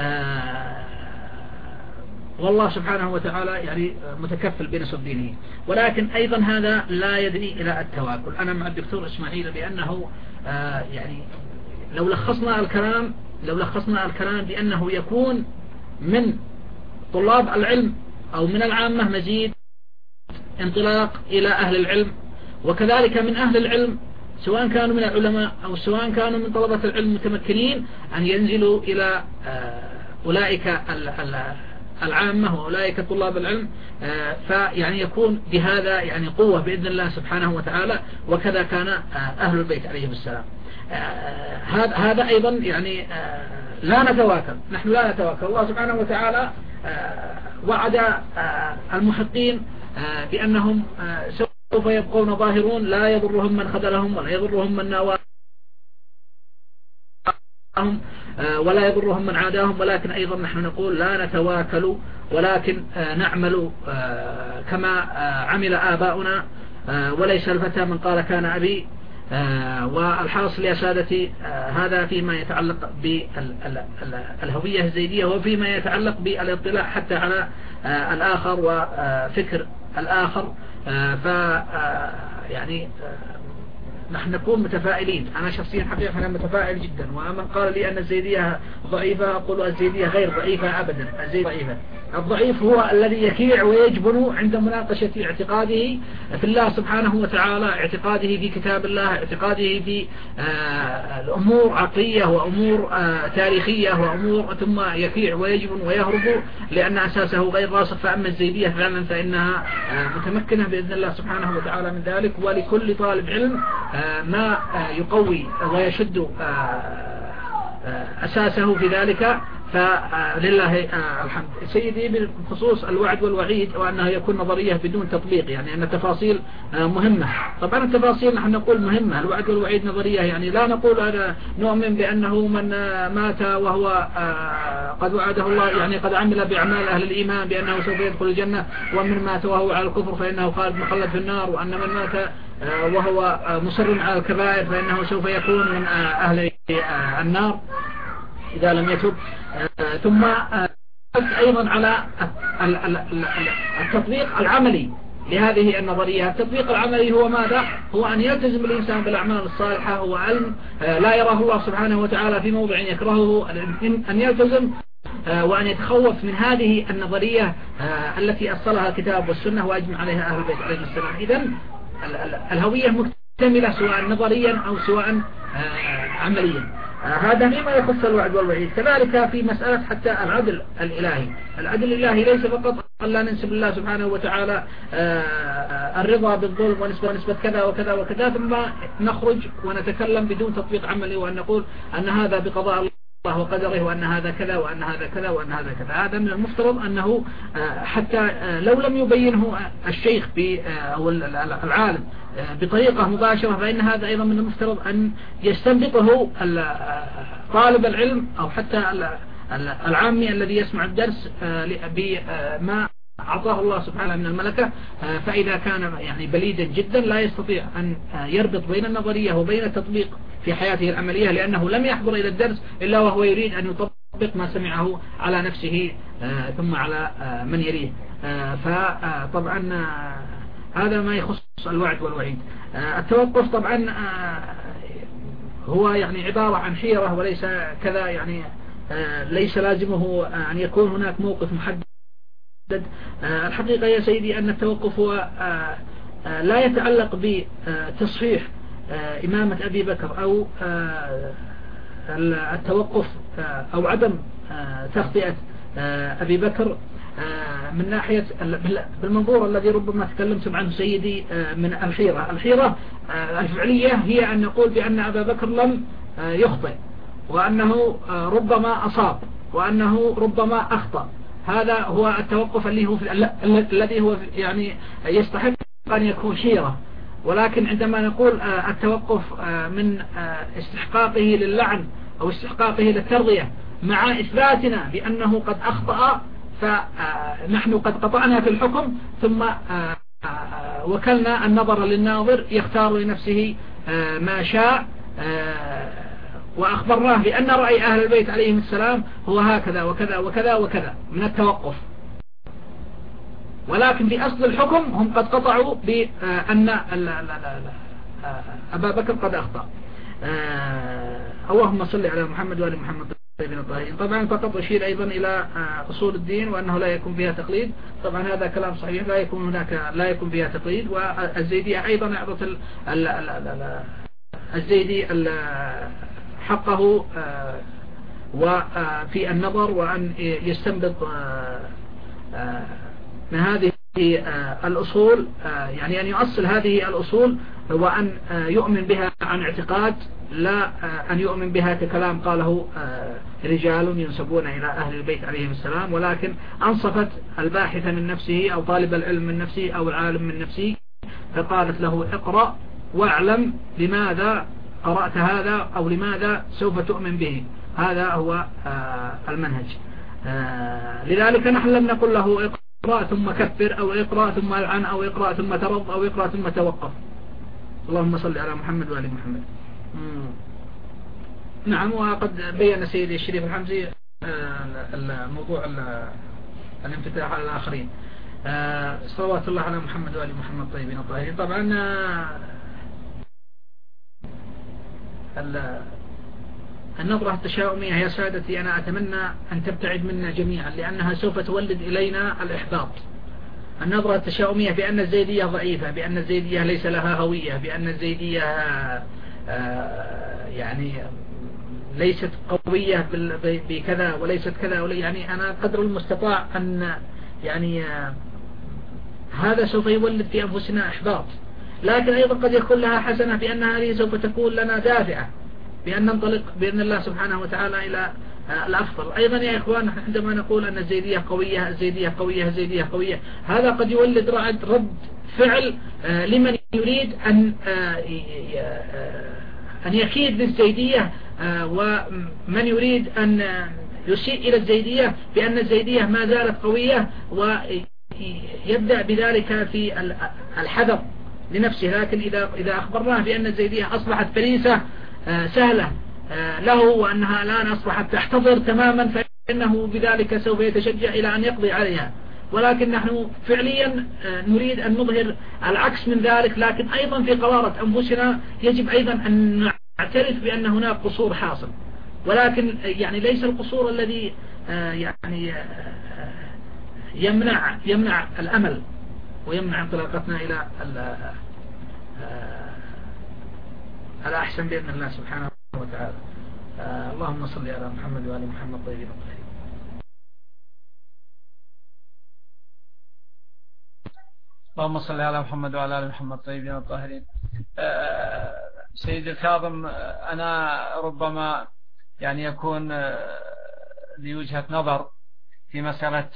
والله سبحانه وتعالى يعني متكفل بنصر دينه. ولكن أيضا هذا لا يدعي إلى التواكل. أنا مع الدكتور إسماعيل بأنه يعني لو لخصنا الكلام لو لخصنا الكلام بأنه يكون من طلاب العلم أو من العامة مزيد انطلاق إلى أهل العلم، وكذلك من أهل العلم سواء كانوا من العلماء أو سواء كانوا من طلبة العلم متمكنين أن ينزلوا إلى أولئك العامة وأولئك طلاب العلم، فيعني يكون بهذا يعني قوة بإذن الله سبحانه وتعالى. وكذا كان أهل البيت عليهم السلام. هذا هذا أيضا يعني لا نتواكل، نحن لا نتواكل. الله سبحانه وتعالى وعد المحقين بأنهم سوف يبقون ظاهرون، لا يضرهم من خذلهم ولا يضرهم من ناواهم ولا يضرهم من عاداهم. ولكن أيضا نحن نقول لا نتواكل، ولكن نعمل كما عمل آباؤنا، وليس الفتى من قال كان أبي. والحاصل يا سادتي هذا فيما يتعلق بالهوية الزيدية، وفيما يتعلق بالاطلاع حتى على الآخر وفكر الآخر. ف يعني نحن نكون متفائلين. أنا شخصيا حقيقة أنا متفائل جدا. ومن قال لي أن الزيدية ضعيفة أقول الزيدية غير ضعيفة أبدا، الزيدية ضعيفة. الضعيف هو الذي يكيع ويجبن عند مناقشة اعتقاده في الله سبحانه وتعالى، اعتقاده في كتاب الله، اعتقاده في الأمور عقلية وأمور تاريخية وأمور، ثم يكيع ويجبن ويهرب لأن أساسه غير راسخ. فأما الزيدية فعلا فإنها متمكنة بإذن الله سبحانه وتعالى من ذلك، ولكل طالب علم ما يقوي ويشد أساسه في ذلك فلله الحمد. سيدي بخصوص الوعد والوعيد وأنه يكون نظرية بدون تطبيق، يعني أن التفاصيل مهمة. طبعا التفاصيل نحن نقول مهمة، الوعد والوعيد نظرية، يعني لا نقول أنا نؤمن بأنه من مات وهو قد وعده الله، يعني قد عمل بأعمال أهل الإيمان بأنه سوف يدخل الجنة، ومن مات وهو على الكفر فإنه خالد مخلد في النار، وأن من مات وهو مصر على الكبائر فإنه سوف يكون من أهل النار إذا لم يتب. ثم أيضا على التطبيق العملي لهذه النظرية. التطبيق العملي هو ماذا؟ هو أن يلتزم الإنسان بالأعمال الصالحة، وأن لا يراه الله سبحانه وتعالى في موضع يكرهه، أن يلتزم وأن يتخوف من هذه النظرية التي أصلها الكتاب والسنة وأجمع عليها أهل البيت عليهم السلام. إذن الهوية مكتملة سواء نظريا أو سواء عمليا. هذا فيما يخص الوعد والوعيد. كذلك في مسألة حتى العدل الإلهي. العدل الإلهي ليس فقط أن لا ننسب الله سبحانه وتعالى الرضا بالظلم ونسبة نسبة كذا وكذا وكذا ثم نخرج ونتكلم بدون تطبيق عملي، وأن نقول أن هذا بقضاء الله وقدره، وأن هذا كذا وأن هذا كذا وأن هذا كذا. هذا من المفترض أنه حتى لو لم يبينه الشيخ أو العالم بطريقة مباشرة، فإن هذا أيضا من المفترض أن يستنبطه طالب العلم أو حتى العامي الذي يسمع الدرس بما أعطاه الله سبحانه من الملكة. فإذا كان يعني بليدا جدا لا يستطيع أن يربط بين النظرية وبين التطبيق في حياته العملية، لأنه لم يحضر إلى الدرس إلا وهو يريد أن يطبق ما سمعه على نفسه ثم على من يليه. فطبعا هذا ما يخص الوعد والوعيد. التوقف طبعا هو يعني عبارة عن حيرة وليس كذا، يعني ليس لازمه أن يكون هناك موقف محدد. الحقيقة يا سيدي أن التوقف هو لا يتعلق بتصحيح إمامة أبي بكر أو التوقف أو عدم تخطئة أبي بكر من ناحية بالمنظور الذي ربما تكلمت عنه سيدي من الحيرة. الحيرة الفعلية هي أن نقول بأن أبا بكر لم يخطئ، وأنه ربما أصاب، وأنه ربما أخطأ. هذا هو التوقف اللي هو الذي هو يعني يستحق أن يكون حيرة. ولكن عندما نقول التوقف من استحقاقه للعن أو استحقاقه للترضية مع إثباتنا بأنه قد أخطأ، فنحن قد قطعنا في الحكم ثم وكلنا النظر للناظر يختار لنفسه ما شاء، وأخبرناه بأن رأي أهل البيت عليهم السلام هو هكذا وكذا وكذا وكذا من التوقف. ولكن في أصل الحكم هم قد قطعوا بأن أبا بكر قد أخطأ. اللهم صل على محمد وآل محمد طيبين الطاهرين. طبعا فقط أشير أيضا إلى أصول الدين وأنه لا يكون فيها تقليد. طبعا هذا كلام صحيح، لا يكون هناك لا يكون فيها تقليد. والزيدية أيضا أعطت الزيدي حقه وفي النظر وأن يستنبط من هذه الأصول، يعني أن يؤصل هذه الأصول وأن يؤمن بها عن اعتقاد، لا أن يؤمن بها ككلام قاله رجال ينسبون إلى أهل البيت عليهم السلام، ولكن أنصفت الباحث من نفسه أو طالب العلم من نفسه أو العالم من نفسه، فقالت له اقرأ واعلم لماذا قرأت هذا أو لماذا سوف تؤمن به. هذا هو المنهج. لذلك نحن لم نقل له اقرأ ثم كفر أو اقرأ ثم العن أو اقرأ ثم ترض أو اقرأ ثم توقف. اللهم صل على محمد وآل محمد. نعم. وقد بيّن سيدي الشريف الحمزي الموضوع الانفتاح على الآخرين. صلوات الله على محمد وآل محمد طيبين الطاهرين. طبعا النظرة التشاؤمية يا سادتي أنا أتمنى أن تبتعد منا جميعا، لأنها سوف تولد إلينا الإحباط. النظرة التشاؤمية بأن الزيدية ضعيفة، بأن الزيدية ليس لها هوية، بأن الزيدية يعني ليست قوية بكذا وليست كذا، يعني أنا قدر المستطاع أن يعني هذا سوف يولد في أنفسنا إحباط. لكن أيضا قد يكون لها حسنة، بأن هذه سوف تكون لنا دافعة بأن ننطلق بإذن الله سبحانه وتعالى إلى الأفضل. أيضا يا إخوان عندما نقول أن الزيدية قوية الزيدية قوية الزيدية قوية، هذا قد يولد رد فعل لمن يريد أن أن يكيد للزيدية، ومن يريد أن يسيء إلى الزيدية بأن الزيدية ما زالت قوية، ويبدأ بذلك في الحذر لنفسه. لكن إذا إذا أخبرناه بأن الزيدية أصبحت فريسة سهلة له، وأنها الآن أصبحت تحتضر تماما، فإنه بذلك سوف يتشجع إلى أن يقضي عليها. ولكن نحن فعليا نريد أن نظهر العكس من ذلك. لكن أيضا في قرارة أنفسنا يجب أيضا أن نعترف بأن هناك قصور حاصل، ولكن يعني ليس القصور الذي يعني يمنع يمنع الأمل ويمنع انطلاقتنا إلى الأحسن بإذن الله سبحانه وتعالى. اللهم صل على محمد وعلى محمد طيبين الطاهرين. اللهم صل على محمد وعلى آل محمد طيبين الطاهرين. سيد الكاظم، أنا ربما يعني يكون لي وجهة نظر في مسألة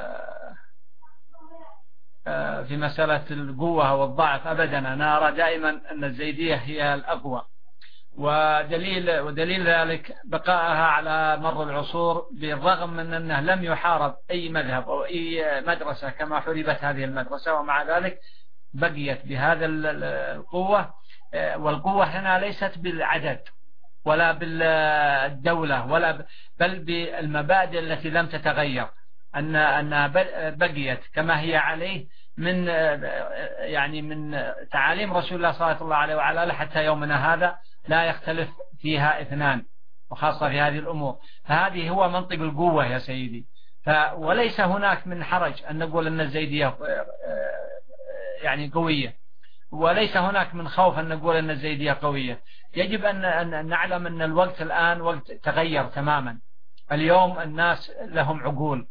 في مسألة القوة والضعف. أبدا، أنا أرى دائما أن الزيدية هي الأقوى، ودليل ودليل ذلك بقائها على مر العصور، بالرغم من أنه لم يحارب أي مذهب أو أي مدرسة كما حربت هذه المدرسة، ومع ذلك بقيت بهذا القوة. والقوة هنا ليست بالعدد ولا بالدولة ولا بل بالمبادئ التي لم تتغير، أن أنها بقيت كما هي عليه من يعني من تعاليم رسول الله صلى الله عليه وعلى آله حتى يومنا هذا، لا يختلف فيها اثنان، وخاصة في هذه الأمور. فهذه هو منطق القوة يا سيدي. وليس هناك من حرج أن نقول أن الزيدية يعني قوية، وليس هناك من خوف أن نقول أن الزيدية قوية. يجب أن نعلم أن الوقت الآن وقت تغير تماما. اليوم الناس لهم عقول،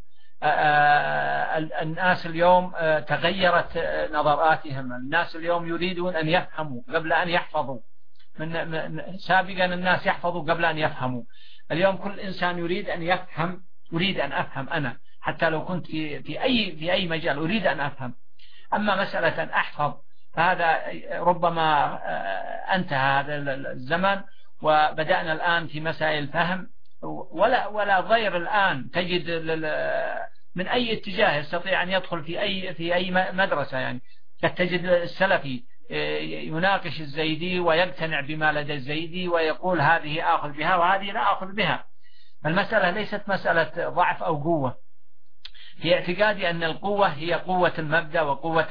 الناس اليوم تغيرت نظراتهم، الناس اليوم يريدون أن يفهموا قبل أن يحفظوا. من سابقا الناس يحفظوا قبل أن يفهموا، اليوم كل إنسان يريد أن يفهم. أريد أن أفهم أنا، حتى لو كنت في في أي في أي مجال أريد أن أفهم. أما مسألة أن أحفظ فهذا ربما انتهى هذا الزمن، وبدأنا الآن في مسائل فهم. ولا ولا غير الآن تجد من أي اتجاه يستطيع أن يدخل في أي في أي مدرسة. يعني تجد السلفي يناقش الزيدي ويقتنع بما لدى الزيدي ويقول هذه آخذ بها وهذه لا آخذ بها. المسألة ليست مسألة ضعف أو قوة. في اعتقادي أن القوة هي قوة المبدأ وقوة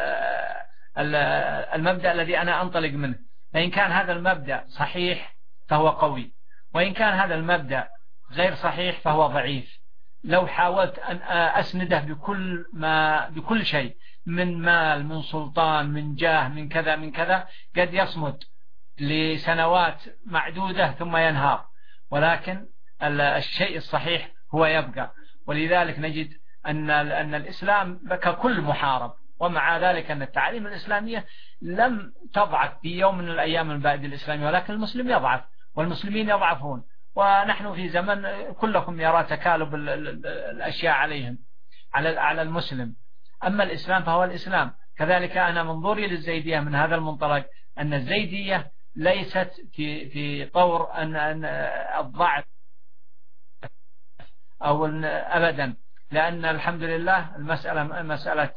المبدأ الذي أنا أنطلق منه. فإن كان هذا المبدأ صحيح فهو قوي، وإن كان هذا المبدأ غير صحيح فهو ضعيف. لو حاولت أن أسنده بكل ما بكل شيء من مال من سلطان من جاه من كذا من كذا، قد يصمد لسنوات معدودة ثم ينهار. ولكن الشيء الصحيح هو يبقى. ولذلك نجد أن أن الإسلام ككل محارب، ومع ذلك أن التعاليم الإسلامية لم تضعف في يوم من الأيام من بعد الإسلامية، ولكن المسلم يضعف والمسلمين يضعفون. ونحن في زمن كلكم يرى تكالب الأشياء عليهم على على المسلم. أما الإسلام فهو الإسلام. كذلك أنا منظوري للزيدية من هذا المنطلق، أن الزيدية ليست في في طور أن أن الضعف أو أبدا، لأن الحمد لله المسألة مسألة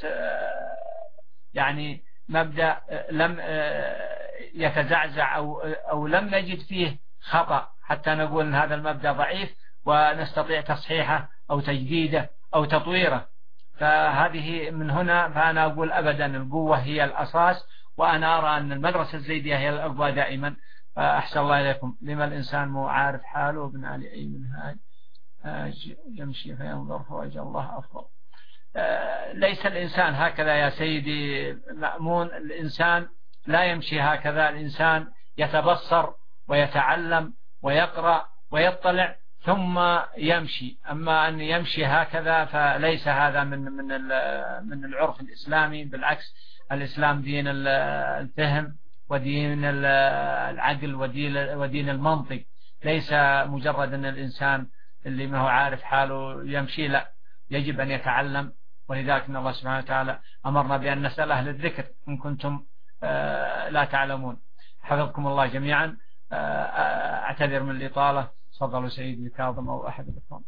يعني مبدأ لم يتزعزع أو أو لم نجد فيه خطأ حتى نقول أن هذا المبدأ ضعيف ونستطيع تصحيحه أو تجديده أو تطويره. فهذه من هنا فأنا أقول أبدا القوة هي الأساس، وأنا أرى أن المدرسة الزيدية هي الأقوى دائما. أحسن الله إليكم. لما الإنسان مو عارف حاله ابن علي أي منهاج يمشي فينظر فوجه الله أفضل. ليس الإنسان هكذا يا سيدي مأمون، الإنسان لا يمشي هكذا، الإنسان يتبصر ويتعلم ويقرأ ويطلع ثم يمشي. أما أن يمشي هكذا فليس هذا من من من العرف الإسلامي، بالعكس الإسلام دين الفهم ودين العقل ودين المنطق، ليس مجرد أن الإنسان اللي ما هو عارف حاله يمشي، لا، يجب أن يتعلم. ولذلك إن الله سبحانه وتعالى أمرنا بأن نسأل أهل الذكر إن كنتم لا تعلمون. حفظكم الله جميعا. أعتذر من الإطالة. تفضلوا سيدي كاظم أو أحد الإخوان.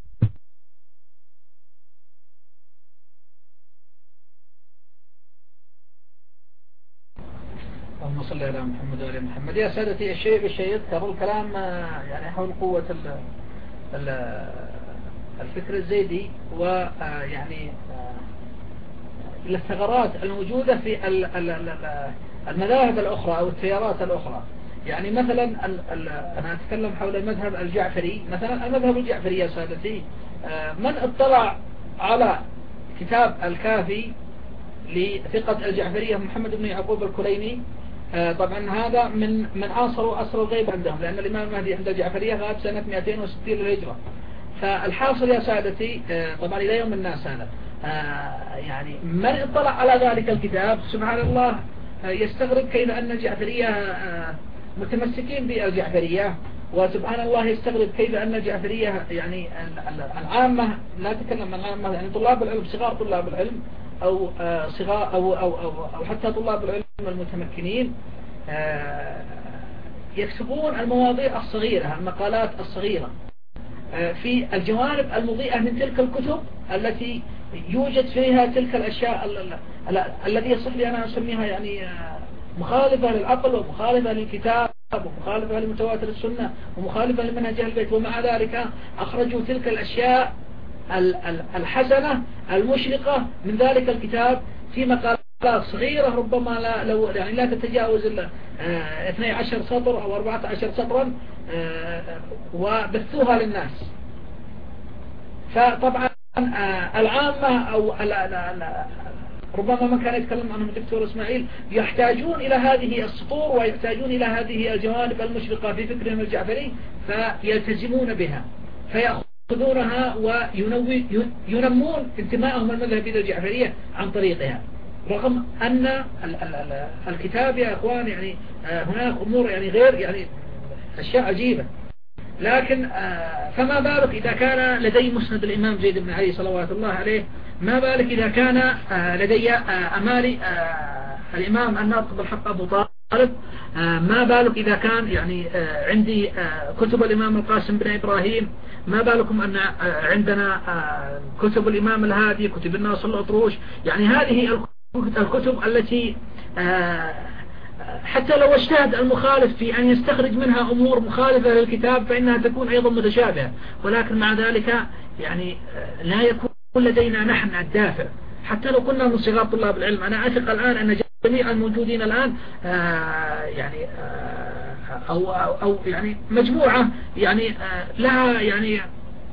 اللهم صل على محمد وعلى محمد. يا سادتي، الشيء بالشيء يذكر الكلام يعني حول قوة الفكر الزيدي ويعني الثغرات الموجودة في المذاهب الأخرى أو التيارات الأخرى. يعني مثلا أنا أتكلم حول المذهب الجعفري. مثلا المذهب الجعفري يا سادتي، من اطلع على كتاب الكافي لثقة الجعفرية محمد بن يعقوب الكليني، طبعا هذا من من عاصروا أصل الغيب عندهم، لأن الإمام المهدي عند الجعفرية غاب سنة مئتين وستين للهجرة. فالحاصل يا سادتي، طبعا إلى يوم الناس هذا، يعني من اطلع على ذلك الكتاب سبحان الله يستغرب كيف أن الجعفرية متمسكين بالجعفرية، وسبحان الله يستغرب كيف أن الجعفرية يعني العامة، لا تكلم عن العامة، يعني طلاب العلم، صغار طلاب العلم أو صغار أو أو أو, أو حتى طلاب العلم المتمكنين يكتبون المواضيع الصغيرة، المقالات الصغيرة في الجوانب المضيئة من تلك الكتب التي يوجد فيها تلك الأشياء الذي يصح لي أنا أسميها يعني مخالفة للعقل ومخالفة للكتاب ومخالفة لمتواتر السنة ومخالفة لمنهج أهل البيت، ومع ذلك أخرجوا تلك الأشياء الحسنة المشرقة من ذلك الكتاب في مقالات صغيرة ربما لا لو يعني لا تتجاوز إلا اثني عشر سطر أو أربعة عشر سطرا، وبثوها للناس. فطبعا العامة أو ربما من كان يتكلم عنهم الدكتور إسماعيل يحتاجون إلى هذه السطور ويحتاجون إلى هذه الجوانب المشرقة في فكرهم الجعفري، فيلتزمون بها فيأخذونها وينمون انتمائهم المذهبي إلى الجعفرية عن طريقها، رغم أن الكتاب يا أخوان يعني هناك أمور يعني غير يعني أشياء عجيبة. لكن فما بالك إذا كان لدي مسند الإمام زيد بن علي صلوات الله عليه، ما بالك إذا كان لدي أمالي الإمام الناطق بالحق أبو طالب، ما بالك إذا كان يعني عندي كتب الإمام القاسم بن إبراهيم، ما بالكم أن عندنا كتب الإمام الهادي، كتب الناصر الأطروش. يعني هذه الكتب التي حتى لو اجتهد المخالف في أن يستخرج منها أمور مخالفة للكتاب فإنها تكون أيضا متشابهة، ولكن مع ذلك يعني لا يكون لدينا نحن الدافع حتى لو كنا من صغار طلاب العلم. أنا أثق الآن أن جميع الموجودين الآن يعني أو, أو, أو يعني مجموعة يعني لها يعني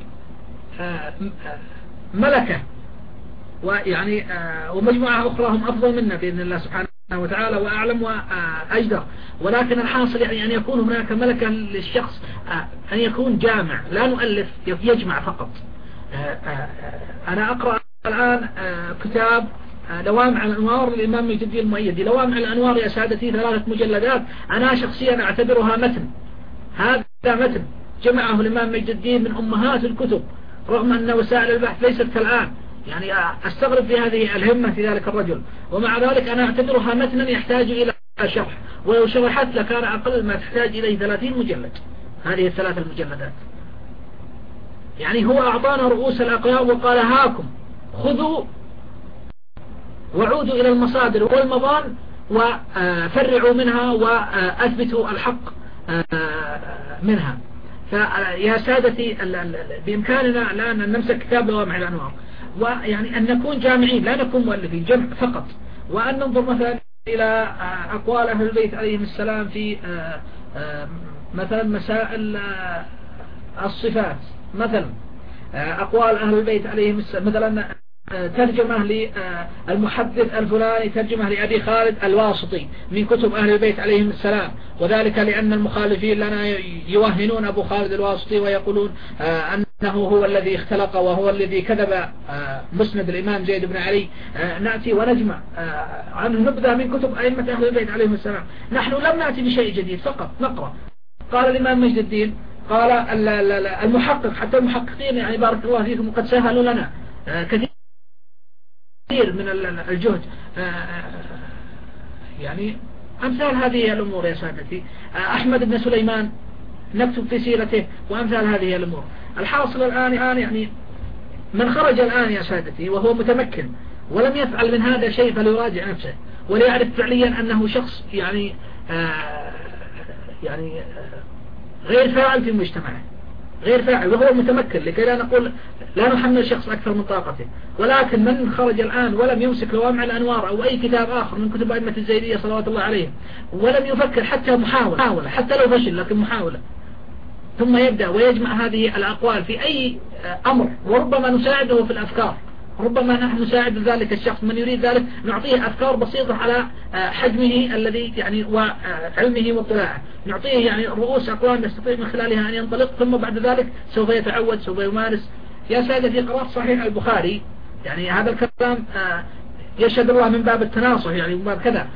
ملكة، ويعني ومجموعة أخرى هم أفضل منا بإذن الله سبحانه وتعالى وأعلم وأجدر. ولكن الحاصل يعني أن يكون هناك ملكة للشخص، أن يكون جامع، لا نؤلف يجمع فقط. أنا أقرأ الآن كتاب لوامع الأنوار للإمام مجد الدين المؤيدي. لوامع الأنوار يا سادتي ثلاثة مجلدات، أنا شخصيا أعتبرها متن. هذا متن جمعه الإمام مجد الدين من أمهات الكتب، رغم أن وسائل البحث ليست كالآن. يعني أستغرب في هذه الهمة في ذلك الرجل، ومع ذلك أنا أعتبرها متنا يحتاج إلى شرح، ولو شرحت لكان أقل ما تحتاج إليه ثلاثين مجلد هذه الثلاث المجلدات. يعني هو أعطانا رؤوس الأقلام وقال هاكم خذوا وعودوا إلى المصادر والمضان وفرعوا منها وأثبتوا الحق منها. فيا سادتي بإمكاننا الآن أن نمسك كتاب لوامع الأنوار، ويعني أن نكون جامعين لا نكون مؤلفين، جمع فقط، وأن ننظر مثلا إلى أقوال أهل البيت عليهم السلام في مثلا مسائل الصفات، مثلا أقوال أهل البيت عليهم السلام، مثلا ترجمة للمحدث الفلاني، ترجمة لأبي خالد الواسطي من كتب أهل البيت عليهم السلام، وذلك لأن المخالفين لنا يوهنون أبو خالد الواسطي ويقولون أنه هو الذي اختلق وهو الذي كذب مسند الإمام زيد بن علي. نأتي ونجمع عنه نبذة من كتب أئمة أهل البيت عليهم السلام. نحن لم نأتي بشيء جديد، فقط نقرأ. قال الإمام مجد الدين، قال المحقق، حتى المحققين يعني بارك الله فيكم قد سهلوا لنا كثير كثير من الجهد، يعني أمثال هذه الأمور يا سادتي. أحمد بن سليمان نكتب في سيرته وأمثال هذه الأمور. الحاصل الآن يعني من خرج الآن يا سادتي وهو متمكن ولم يفعل من هذا شيء فليراجع نفسه وليعرف فعليا أنه شخص يعني يعني غير فاعل في مجتمعه، غير فاعل وهو متمكن، لكي لا نقول لا نحمل شخص أكثر من طاقته. ولكن من خرج الآن ولم يمسك لوامع الأنوار أو أي كتاب آخر من كتب أئمة الزيدية صلوات الله عليهم، ولم يفكر حتى محاولة، حتى لو فشل لكن محاولة، ثم يبدأ ويجمع هذه الأقوال في أي أمر، وربما نساعده في الأفكار، ربما نحن نساعد ذلك الشخص من يريد ذلك، نعطيه أفكار بسيطة على حجمه الذي يعني وعلمه واطلاعه، نعطيه يعني رؤوس أقوال يستطيع من خلالها أن ينطلق، ثم بعد ذلك سوف يتعود، سوف يمارس. يا سادتي قرأت صحيح البخاري، يعني هذا الكلام يشهد الله من باب التناصح يعني من باب كذا.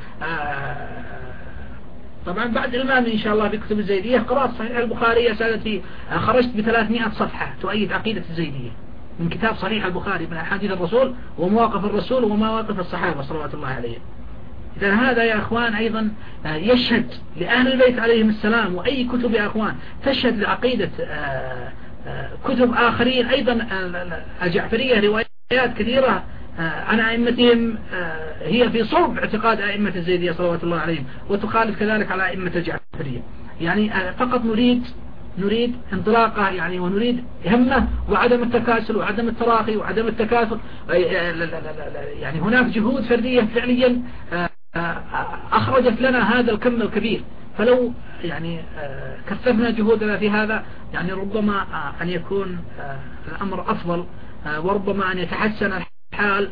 طبعا بعد المامي إن شاء الله في كتب الزيدية قرأت صحيح البخاري يا سادتي، خرجت بثلاثمائة صفحة تؤيد عقيدة الزيدية من كتاب صحيح البخاري من أحاديث الرسول ومواقف الرسول ومواقف الصحابة صلوات الله عليهم. إذا هذا يا أخوان أيضا يشهد لأهل البيت عليهم السلام، وأي كتب يا أخوان تشهد لعقيدة كتب آخرين أيضا. الجعفرية روايات كثيرة عن أئمتهم هي في صلب اعتقاد أئمة الزيدية صلوات الله عليهم، وتخالف كذلك على أئمة الجعفرية. يعني فقط نريد نريد انطلاقه يعني، ونريد همة وعدم التكاسل وعدم التراخي وعدم التكاثر. يعني هناك جهود فردية فعليا أخرجت لنا هذا الكم الكبير، فلو يعني كثفنا جهودنا في هذا يعني ربما أن يكون الأمر أفضل، وربما أن يتحسن الحال،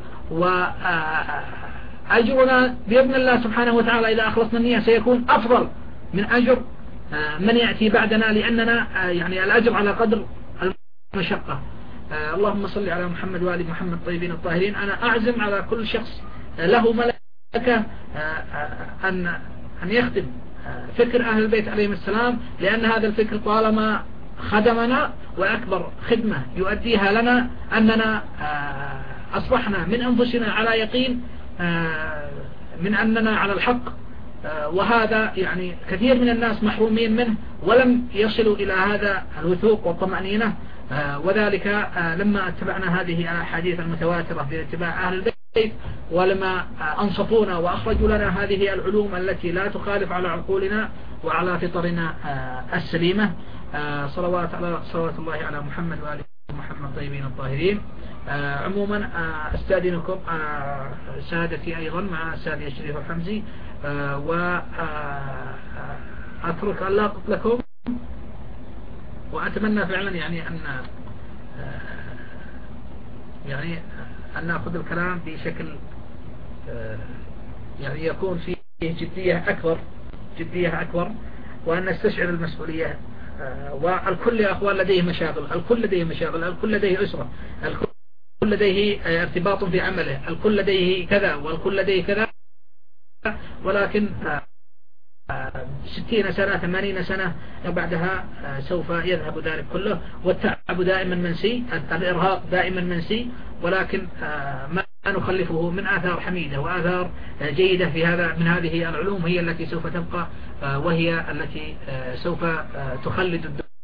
وأجرنا بإذن الله سبحانه وتعالى إذا أخلصنا النية سيكون أفضل من أجر من يأتي بعدنا، لأننا يعني الأجر على قدر المشقة. اللهم صل على محمد وآل محمد طيبين الطاهرين. أنا أعزم على كل شخص له ملكة أن أن يخدم فكر أهل البيت عليهم السلام، لأن هذا الفكر طالما خدمنا، وأكبر خدمة يؤديها لنا أننا أصبحنا من أنفسنا على يقين من أننا على الحق، وهذا يعني كثير من الناس محرومين منه ولم يصلوا إلى هذا الوثوق والطمأنينة، وذلك لما اتبعنا هذه الأحاديث المتواترة في اتباع أهل البيت، ولما أنصفونا وأخرجوا لنا هذه العلوم التي لا تخالف على عقولنا وعلى فطرنا السليمة. صلوات على صلوات الله على محمد وآله محمد طيبين الطاهرين. عموما استأذنكم سادتي أيضا مع سادي الشريف الحمزي، وأترك ألاقط لكم، وأتمنى فعلا يعني أن يعني أن نأخذ الكلام بشكل يعني يكون فيه جدية أكبر جدية أكبر وأن نستشعر المسؤولية. والكل يا أخوان لديه مشاغل، الكل لديه مشاغل، الكل لديه أسرة، الكل لديه ارتباط في عمله، الكل لديه كذا والكل لديه كذا، ولكن ستين سنة ثمانين سنة بعدها سوف يذهب ذلك كله، والتعب دائما منسي، الإرهاق دائما منسي، ولكن ما نخلفه من آثار حميدة وآثار جيدة في هذا من هذه العلوم هي التي سوف تبقى، وهي التي سوف تخلد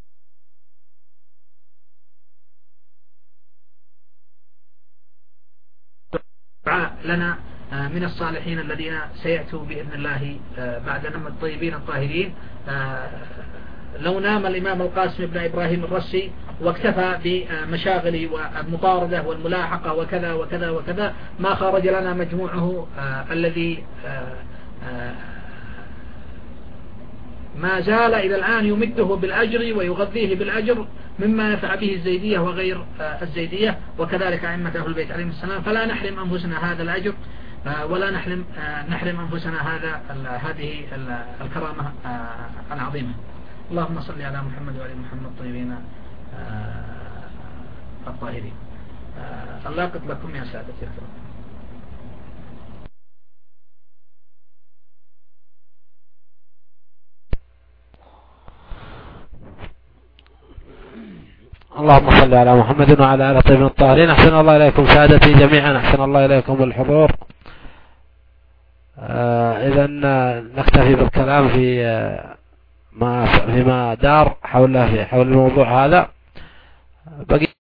الدعاء لنا من الصالحين الذين سيأتوا بإذن الله بعد نم الطيبين الطاهرين. لو نام الإمام القاسم بن إبراهيم الرسي واكتفى بمشاغل والمطاردة والملاحقة وكذا وكذا وكذا ما خرج لنا مجموعه الذي ما زال إلى الآن يمده بالأجر ويغذيه بالأجر مما نفع به الزيدية وغير الزيدية، وكذلك أئمة أهل البيت عليهم السلام. فلا نحرم أنفسنا هذا الأجر ولا نحرم نحرم أنفسنا هذا هذه الكرامة العظيمة. اللهم صل على محمد وعلى محمد الطيبين الطاهرين. اللقط لكم يا سادتي الكرام. اللهم صل على محمد وعلى آله الطيبين الطاهرين. أحسن الله إليكم سادتي جميعا، أحسن الله إليكم الحضور. آه إذا نكتفي بالكلام في آه ما فيما دار حول حول الموضوع هذا. بقي